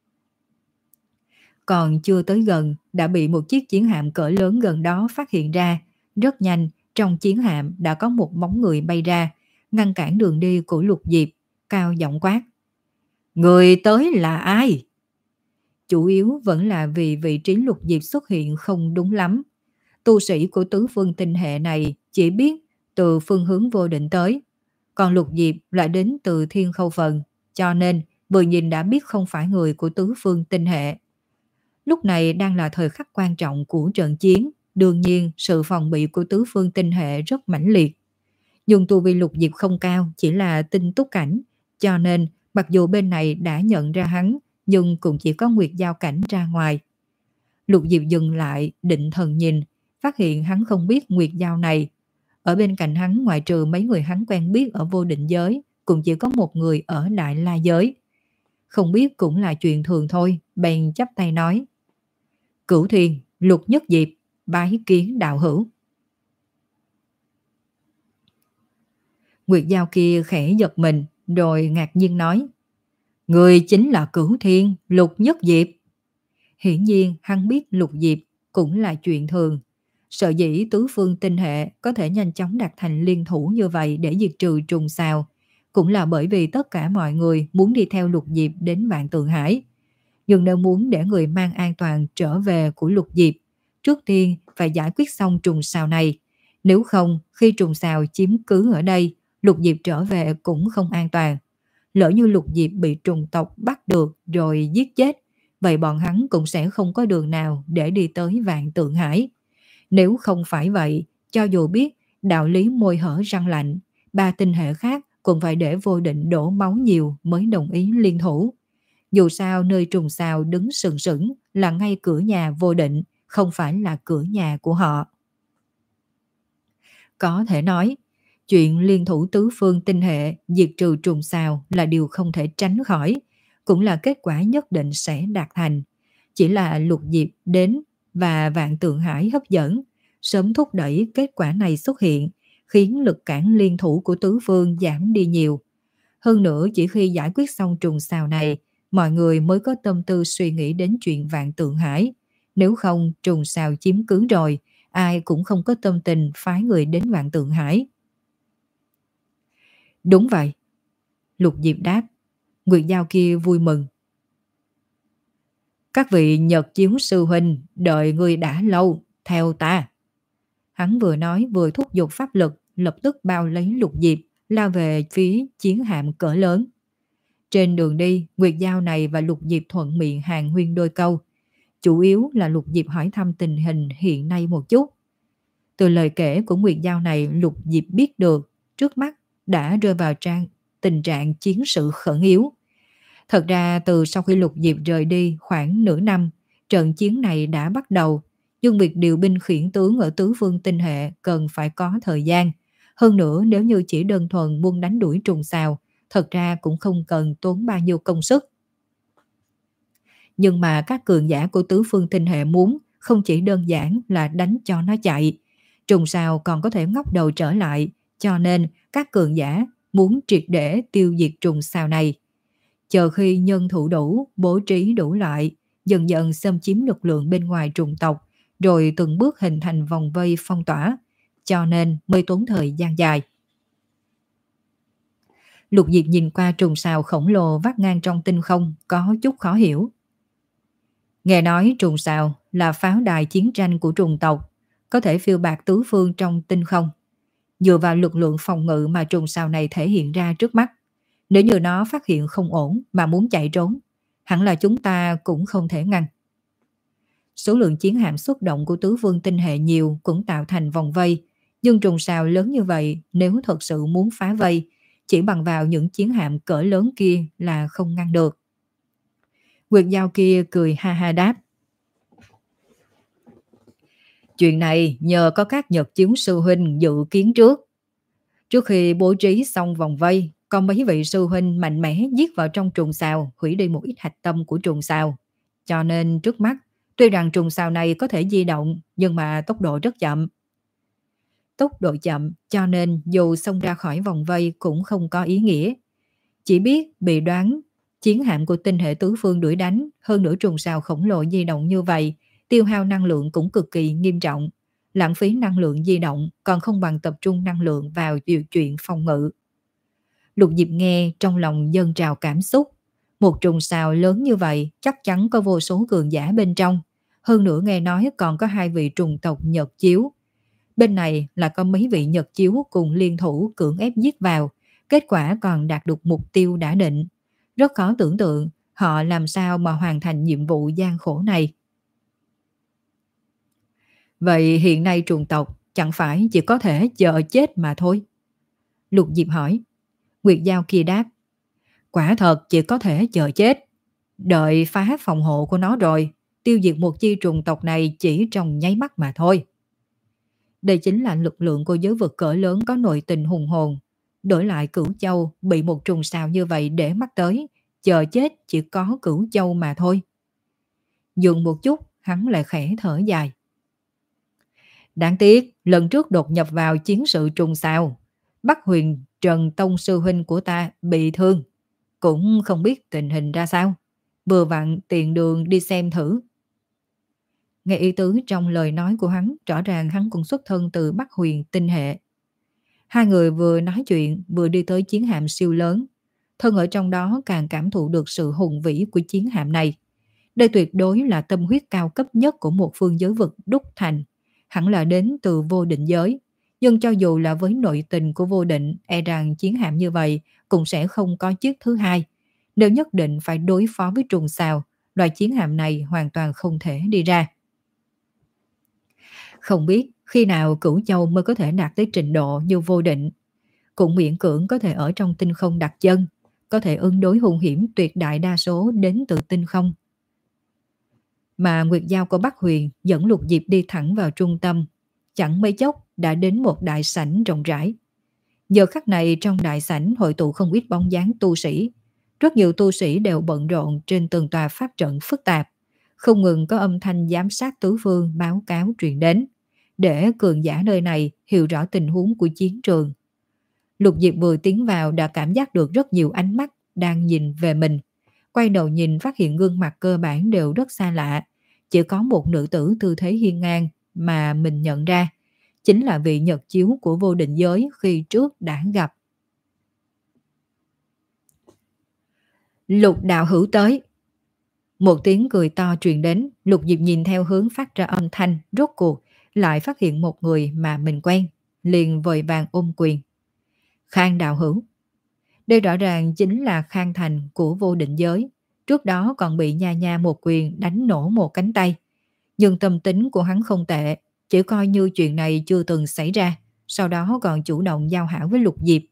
Còn chưa tới gần, đã bị một chiếc chiến hạm cỡ lớn gần đó phát hiện ra. Rất nhanh, trong chiến hạm đã có một bóng người bay ra, ngăn cản đường đi của Lục Diệp, cao giọng quát. Người tới là ai? Chủ yếu vẫn là vì vị trí Lục Diệp xuất hiện không đúng lắm. Tu sĩ của tứ phương tinh hệ này chỉ biết từ phương hướng vô định tới, còn Lục Diệp lại đến từ thiên khâu phần, cho nên vừa nhìn đã biết không phải người của tứ phương tinh hệ. Lúc này đang là thời khắc quan trọng của trận chiến, đương nhiên sự phòng bị của tứ phương tinh hệ rất mãnh liệt. Nhưng tu vi Lục Diệp không cao, chỉ là tinh túc cảnh, cho nên mặc dù bên này đã nhận ra hắn, nhưng cũng chỉ có Nguyệt Giao cảnh ra ngoài. Lục Diệp dừng lại, định thần nhìn, phát hiện hắn không biết Nguyệt Giao này. Ở bên cạnh hắn, ngoại trừ mấy người hắn quen biết ở vô định giới, cũng chỉ có một người ở Đại La giới. Không biết cũng là chuyện thường thôi, bèn chắp tay nói. Cửu Thiên, Lục Nhất Diệp, bái kiến đạo hữu. Nguyệt Giao kia khẽ giật mình, rồi ngạc nhiên nói. Người chính là Cửu Thiên, Lục Nhất Diệp. Hiển nhiên hắn biết Lục Diệp cũng là chuyện thường. Sợ dĩ tứ phương tinh hệ có thể nhanh chóng đạt thành liên thủ như vậy để diệt trừ trùng sao, cũng là bởi vì tất cả mọi người muốn đi theo Lục Diệp đến Vạn Tượng Hải. Nhưng nếu muốn để người mang an toàn trở về của Lục Diệp, trước tiên phải giải quyết xong trùng sao này. Nếu không, khi trùng sao chiếm cứ ở đây, Lục Diệp trở về cũng không an toàn. Lỡ như Lục Diệp bị trùng tộc bắt được rồi giết chết, vậy bọn hắn cũng sẽ không có đường nào để đi tới Vạn Tượng Hải. Nếu không phải vậy, cho dù biết đạo lý môi hở răng lạnh, ba tinh hệ khác cũng phải để vô định đổ máu nhiều mới đồng ý liên thủ. Dù sao nơi trùng sao đứng sừng sững là ngay cửa nhà vô định, không phải là cửa nhà của họ. Có thể nói, chuyện liên thủ tứ phương tinh hệ diệt trừ trùng sao là điều không thể tránh khỏi, cũng là kết quả nhất định sẽ đạt thành. Chỉ là Lục Diệp đến và Vạn Tượng Hải hấp dẫn, sớm thúc đẩy kết quả này xuất hiện, khiến lực cản liên thủ của tứ phương giảm đi nhiều. Hơn nữa chỉ khi giải quyết xong trùng sao này, mọi người mới có tâm tư suy nghĩ đến chuyện Vạn Tượng Hải. Nếu không trùng sao chiếm cứ rồi, ai cũng không có tâm tình phái người đến Vạn Tượng Hải. Đúng vậy. Lục Diệp đáp. Nguyệt Giao kia vui mừng. Các vị Nhật Chiếu sư huynh đợi người đã lâu, theo ta. Hắn vừa nói vừa thúc giục pháp lực, lập tức bao lấy Lục Diệp, lao về phía chiến hạm cỡ lớn. Trên đường đi, Nguyệt Giao này và Lục Diệp thuận miệng hàn huyên đôi câu. Chủ yếu là Lục Diệp hỏi thăm tình hình hiện nay một chút. Từ lời kể của Nguyệt Giao này, Lục Diệp biết được trước mắt đã rơi vào trang tình trạng chiến sự khẩn yếu. Thật ra từ sau khi Lục Diệp rời đi khoảng nửa năm, trận chiến này đã bắt đầu, nhưng việc điều binh khiển tướng ở tứ phương tinh hệ cần phải có thời gian. Hơn nữa nếu như chỉ đơn thuần muốn đánh đuổi trùng sao, thật ra cũng không cần tốn bao nhiêu công sức. Nhưng mà các cường giả của tứ phương tinh hệ muốn không chỉ đơn giản là đánh cho nó chạy, trùng sao còn có thể ngóc đầu trở lại, cho nên các cường giả muốn triệt để tiêu diệt trùng sao này. Chờ khi nhân thủ đủ, bố trí đủ loại, dần dần xâm chiếm lực lượng bên ngoài trùng tộc, rồi từng bước hình thành vòng vây phong tỏa, cho nên mới tốn thời gian dài. Lục Diệp nhìn qua trùng sao khổng lồ vắt ngang trong tinh không, có chút khó hiểu. Nghe nói trùng sao là pháo đài chiến tranh của trùng tộc, có thể phiêu bạt tứ phương trong tinh không. Dựa vào lực lượng phòng ngự mà trùng sao này thể hiện ra trước mắt, nếu như nó phát hiện không ổn mà muốn chạy trốn, hẳn là chúng ta cũng không thể ngăn. Số lượng chiến hạm xuất động của tứ phương tinh hệ nhiều cũng tạo thành vòng vây, nhưng trùng sao lớn như vậy nếu thật sự muốn phá vây, chỉ bằng vào những chiến hạm cỡ lớn kia là không ngăn được. Nguyệt Giao kia cười ha ha đáp. Chuyện này nhờ có các Nhật Chiếu sư huynh dự kiến trước. Trước khi bố trí xong vòng vây, có mấy vị sư huynh mạnh mẽ giết vào trong trùng sao, hủy đi một ít hạch tâm của trùng sao. Cho nên trước mắt, tuy rằng trùng sao này có thể di động, nhưng mà tốc độ rất chậm. tốc độ chậm, cho nên dù xông ra khỏi vòng vây cũng không có ý nghĩa. Chỉ biết bị đoán chiến hạm của tinh hệ tứ phương đuổi đánh, hơn nữa trùng sao khổng lồ di động như vậy, tiêu hao năng lượng cũng cực kỳ nghiêm trọng. Lãng phí năng lượng di động còn không bằng tập trung năng lượng vào điều chuyện phòng ngự. Lục Diệp nghe trong lòng dâng trào cảm xúc. Một trùng sao lớn như vậy chắc chắn có vô số cường giả bên trong. Hơn nữa nghe nói còn có hai vị trùng tộc Nhật Chiếu. Bên này là có mấy vị Nhật Chiếu cùng liên thủ cưỡng ép giết vào. Kết quả còn đạt được mục tiêu đã định. Rất khó tưởng tượng họ làm sao mà hoàn thành nhiệm vụ gian khổ này. Vậy hiện nay trùng tộc chẳng phải chỉ có thể chờ chết mà thôi? Lục Diệp hỏi. Nguyệt Giao kia đáp. Quả thật chỉ có thể chờ chết. Đợi phá phòng hộ của nó rồi, tiêu diệt một chi trùng tộc này chỉ trong nháy mắt mà thôi. Đây chính là lực lượng của giới vực cỡ lớn có nội tình hùng hồn. Đổi lại Cửu Châu bị một trùng sao như vậy để mắt tới, chờ chết chỉ có Cửu Châu mà thôi. Dừng một chút, hắn lại khẽ thở dài. Đáng tiếc, lần trước đột nhập vào chiến sự trùng sao, Bắc Huyền Trần Tông sư huynh của ta bị thương. Cũng không biết tình hình ra sao. Vừa vặn tiền đường đi xem thử. Nghe ý tứ trong lời nói của hắn, rõ ràng hắn cũng xuất thân từ Bắc Huyền tinh hệ. Hai người vừa nói chuyện vừa đi tới chiến hạm siêu lớn. Thân ở trong đó càng cảm thụ được sự hùng vĩ của chiến hạm này. Đây tuyệt đối là tâm huyết cao cấp nhất của một phương giới vực đúc thành. Hẳn là đến từ vô định giới. Nhưng cho dù là với nội tình của vô định, e rằng chiến hạm như vậy cũng sẽ không có chiếc thứ hai. Nếu nhất định phải đối phó với trùng sao, loại chiến hạm này hoàn toàn không thể đi ra. Không biết khi nào Cửu Châu mới có thể đạt tới trình độ như vô định. Cũng miễn cưỡng có thể ở trong tinh không đặt chân, có thể ứng đối hung hiểm tuyệt đại đa số đến từ tinh không. Mà Nguyệt Giao của Bắc Huyền dẫn Lục Diệp đi thẳng vào trung tâm, chẳng mấy chốc đã đến một đại sảnh rộng rãi. Giờ khắc này trong đại sảnh hội tụ không ít bóng dáng tu sĩ. Rất nhiều tu sĩ đều bận rộn trên từng tòa pháp trận phức tạp. Không ngừng có âm thanh giám sát tứ phương báo cáo truyền đến, để cường giả nơi này hiểu rõ tình huống của chiến trường. Lục Diệp vừa tiến vào đã cảm giác được rất nhiều ánh mắt đang nhìn về mình. Quay đầu nhìn phát hiện gương mặt cơ bản đều rất xa lạ. Chỉ có một nữ tử tư thế hiên ngang mà mình nhận ra. Chính là vị Nhật Chiếu của vô định giới khi trước đã gặp. Lục đạo hữu tới. Một tiếng cười to truyền đến. Lục Diệp nhìn theo hướng phát ra âm thanh, rốt cuộc lại phát hiện một người mà mình quen, liền vội vàng ôm quyền. Khang đạo hữu. Đây rõ ràng chính là Khang Thành của vô định giới. Trước đó còn bị nha nha một quyền đánh nổ một cánh tay. Nhưng tâm tính của hắn không tệ, chỉ coi như chuyện này chưa từng xảy ra. Sau đó còn chủ động giao hảo với Lục Diệp.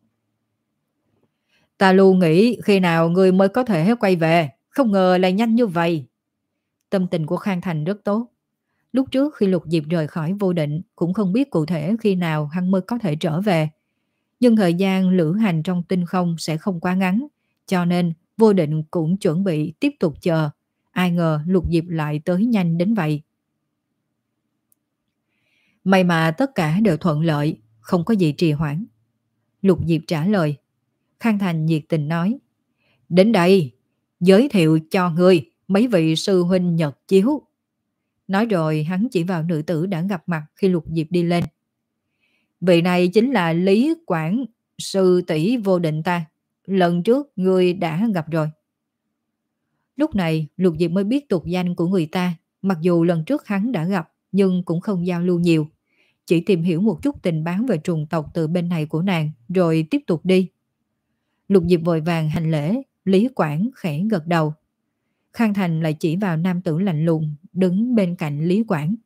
Ta luôn nghĩ khi nào người mới có thể quay về, không ngờ lại nhanh như vậy. Tâm tình của Khang Thành rất tốt. Lúc trước khi Lục Diệp rời khỏi vô định cũng không biết cụ thể khi nào hắn mới có thể trở về. Nhưng thời gian lữ hành trong tinh không sẽ không quá ngắn, cho nên vô định cũng chuẩn bị tiếp tục chờ. Ai ngờ Lục Diệp lại tới nhanh đến vậy. May mà tất cả đều thuận lợi, không có gì trì hoãn. Lục Diệp trả lời. Khang Thành nhiệt tình nói. Đến đây, giới thiệu cho ngươi mấy vị sư huynh Nhật Chiếu. Nói rồi hắn chỉ vào nữ tử đã gặp mặt khi Lục Diệp đi lên. Vị này chính là Lý Quảng, sư tỷ vô định ta. Lần trước ngươi đã gặp rồi. Lúc này Lục Diệp mới biết tục danh của người ta. Mặc dù lần trước hắn đã gặp, nhưng cũng không giao lưu nhiều. Chỉ tìm hiểu một chút tình báo về trùng tộc từ bên này của nàng, rồi tiếp tục đi. Lục Diệp vội vàng hành lễ. Lý Quảng khẽ gật đầu. Khang Thành lại chỉ vào nam tử lạnh lùng đứng bên cạnh Lý Quảng.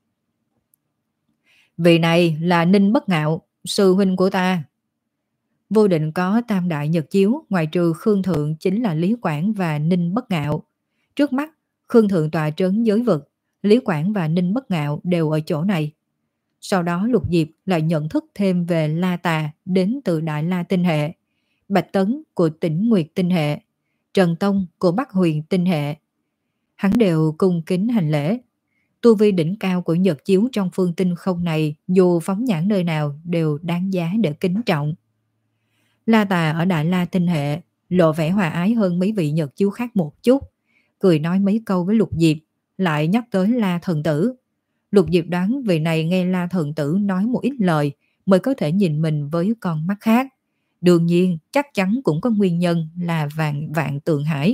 Vị này là Ninh Bất Ngạo, sư huynh của ta. Vô định có tam đại Nhật Chiếu, ngoài trừ Khương Thượng chính là Lý Quảng và Ninh Bất Ngạo. Trước mắt, Khương Thượng tọa trấn giới vực, Lý Quảng và Ninh Bất Ngạo đều ở chỗ này. Sau đó Lục Diệp lại nhận thức thêm về La Tà đến từ Đại La tinh hệ, Bạch Tấn của Tỉnh Nguyệt tinh hệ, Trần Tông của Bắc Huyền tinh hệ. Hắn đều cung kính hành lễ. Tu vi đỉnh cao của Nhật chiếu trong phương tinh không này dù phóng nhãn nơi nào đều đáng giá để kính trọng. La Tà ở Đại La tinh hệ lộ vẻ hòa ái hơn mấy vị Nhật chiếu khác một chút, cười nói mấy câu với Lục Diệp, lại nhắc tới La Thần Tử. Lục Diệp đoán vị này nghe La Thần Tử nói một ít lời mới có thể nhìn mình với con mắt khác. Đương nhiên chắc chắn cũng có nguyên nhân là vạn vạn Tượng Hải.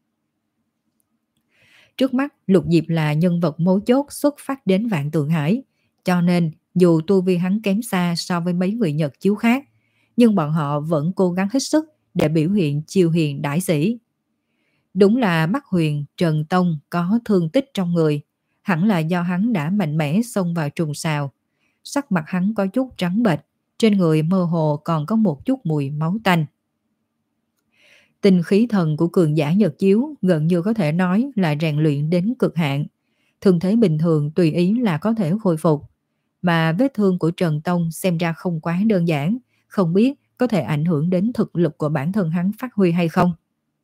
Trước mắt Lục Diệp là nhân vật mấu chốt xuất phát đến Vạn Tượng Hải, cho nên dù tu vi hắn kém xa so với mấy người Nhật chiếu khác, nhưng bọn họ vẫn cố gắng hết sức để biểu hiện chiêu hiền đãi sĩ. Đúng là Bắc Huyền Trần Tông có thương tích trong người, hẳn là do hắn đã mạnh mẽ xông vào trùng sào. Sắc mặt hắn có chút trắng bệch, trên người mơ hồ còn có một chút mùi máu tanh. Tinh khí thần của cường giả Nhật chiếu gần như có thể nói là rèn luyện đến cực hạn. Thương thế bình thường tùy ý là có thể khôi phục. Mà vết thương của Trần Tông xem ra không quá đơn giản, không biết có thể ảnh hưởng đến thực lực của bản thân hắn phát huy hay không.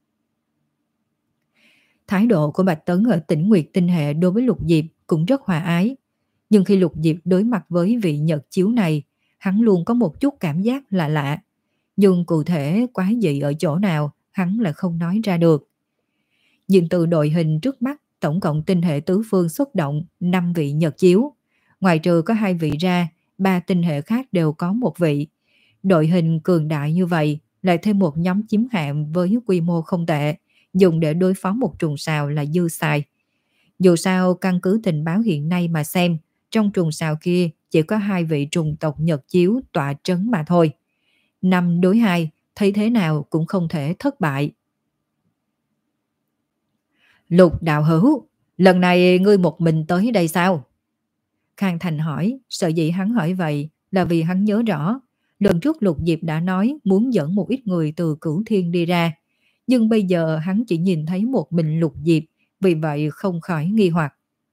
Thái độ của Bạch Tấn ở Tỉnh Nguyệt tinh hệ đối với Lục Diệp cũng rất hòa ái. Nhưng khi Lục Diệp đối mặt với vị Nhật chiếu này, hắn luôn có một chút cảm giác lạ lạ. Nhưng cụ thể quái dị ở chỗ nào hắn là không nói ra được. Nhưng từ đội hình trước mắt, tổng cộng tinh hệ tứ phương xuất động năm vị Nhật chiếu. Ngoài trừ có hai vị ra, ba tinh hệ khác đều có một vị. Đội hình cường đại như vậy, lại thêm một nhóm chiếm hạm với quy mô không tệ, dùng để đối phó một trùng sào là dư xài. Dù sao căn cứ tình báo hiện nay mà xem, trong trùng sào kia chỉ có hai vị trùng tộc Nhật chiếu tọa trấn mà thôi. Năm đối hai, thấy thế nào cũng không thể thất bại. Lục đạo hữu, lần này ngươi một mình tới đây sao? Khang Thành hỏi, sợ dĩ hắn hỏi vậy là vì hắn nhớ rõ, lần trước Lục Diệp đã nói muốn dẫn một ít người từ Cửu Thiên đi ra, nhưng bây giờ hắn chỉ nhìn thấy một mình Lục Diệp, vì vậy không khỏi nghi hoặc.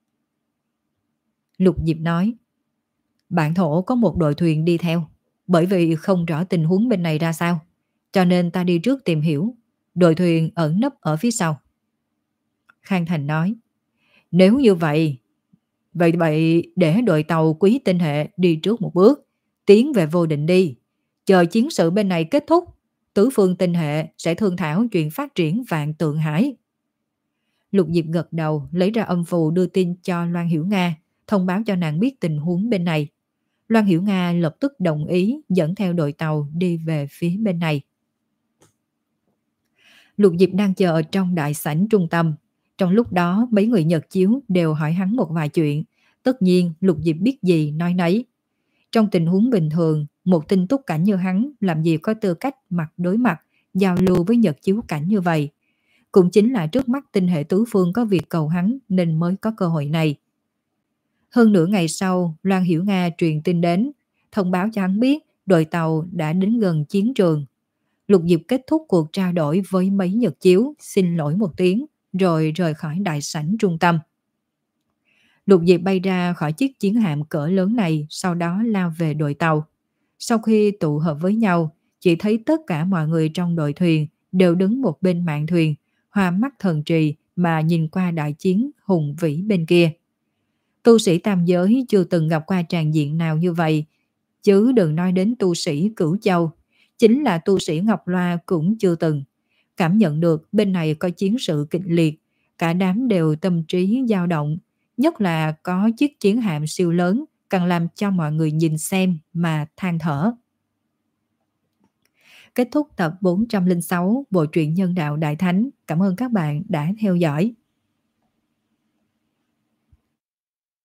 Lục Diệp nói, bản thổ có một đội thuyền đi theo, bởi vì không rõ tình huống bên này ra sao, cho nên ta đi trước tìm hiểu, đội thuyền ẩn nấp ở phía sau. Khang Thành nói, nếu như vậy, vậy vậy để đội tàu Quý tinh hệ đi trước một bước, tiến về Vô Định đi, chờ chiến sự bên này kết thúc, tứ phương tinh hệ sẽ thương thảo chuyện phát triển Vạn Tượng Hải. Lục Diệp gật đầu, lấy ra âm phù đưa tin cho Loan Hiểu Nga, thông báo cho nàng biết tình huống bên này. Loan Hiểu Nga lập tức đồng ý dẫn theo đội tàu đi về phía bên này. Lục Diệp đang chờ ở trong đại sảnh trung tâm. Trong lúc đó mấy người Nhật chiếu đều hỏi hắn một vài chuyện. Tất nhiên Lục Diệp biết gì nói nấy. Trong tình huống bình thường, một tinh túc cảnh như hắn làm gì có tư cách mặt đối mặt giao lưu với Nhật chiếu cảnh như vậy. Cũng chính là trước mắt tinh hệ tứ phương có việc cầu hắn nên mới có cơ hội này. Hơn nửa ngày sau, Loan Hiểu Nga truyền tin đến, thông báo cho hắn biết đội tàu đã đến gần chiến trường. Lục Diệp kết thúc cuộc trao đổi với mấy Nhật chiếu, xin lỗi một tiếng, rồi rời khỏi đại sảnh trung tâm. Lục Diệp bay ra khỏi chiếc chiến hạm cỡ lớn này, sau đó lao về đội tàu. Sau khi tụ hợp với nhau, chỉ thấy tất cả mọi người trong đội thuyền đều đứng một bên mạn thuyền, hoa mắt thần trì mà nhìn qua đại chiến hùng vĩ bên kia. Tu sĩ tam giới chưa từng gặp qua tràng diện nào như vậy, chứ đừng nói đến tu sĩ Cửu Châu, chính là tu sĩ Ngọc Loa cũng chưa từng. Cảm nhận được bên này có chiến sự kịch liệt, cả đám đều tâm trí dao động, nhất là có chiếc chiến hạm siêu lớn, càng làm cho mọi người nhìn xem mà than thở. Kết thúc tập bốn trăm lẻ sáu Bộ truyện Nhân Đạo Đại Thánh. Cảm ơn các bạn đã theo dõi.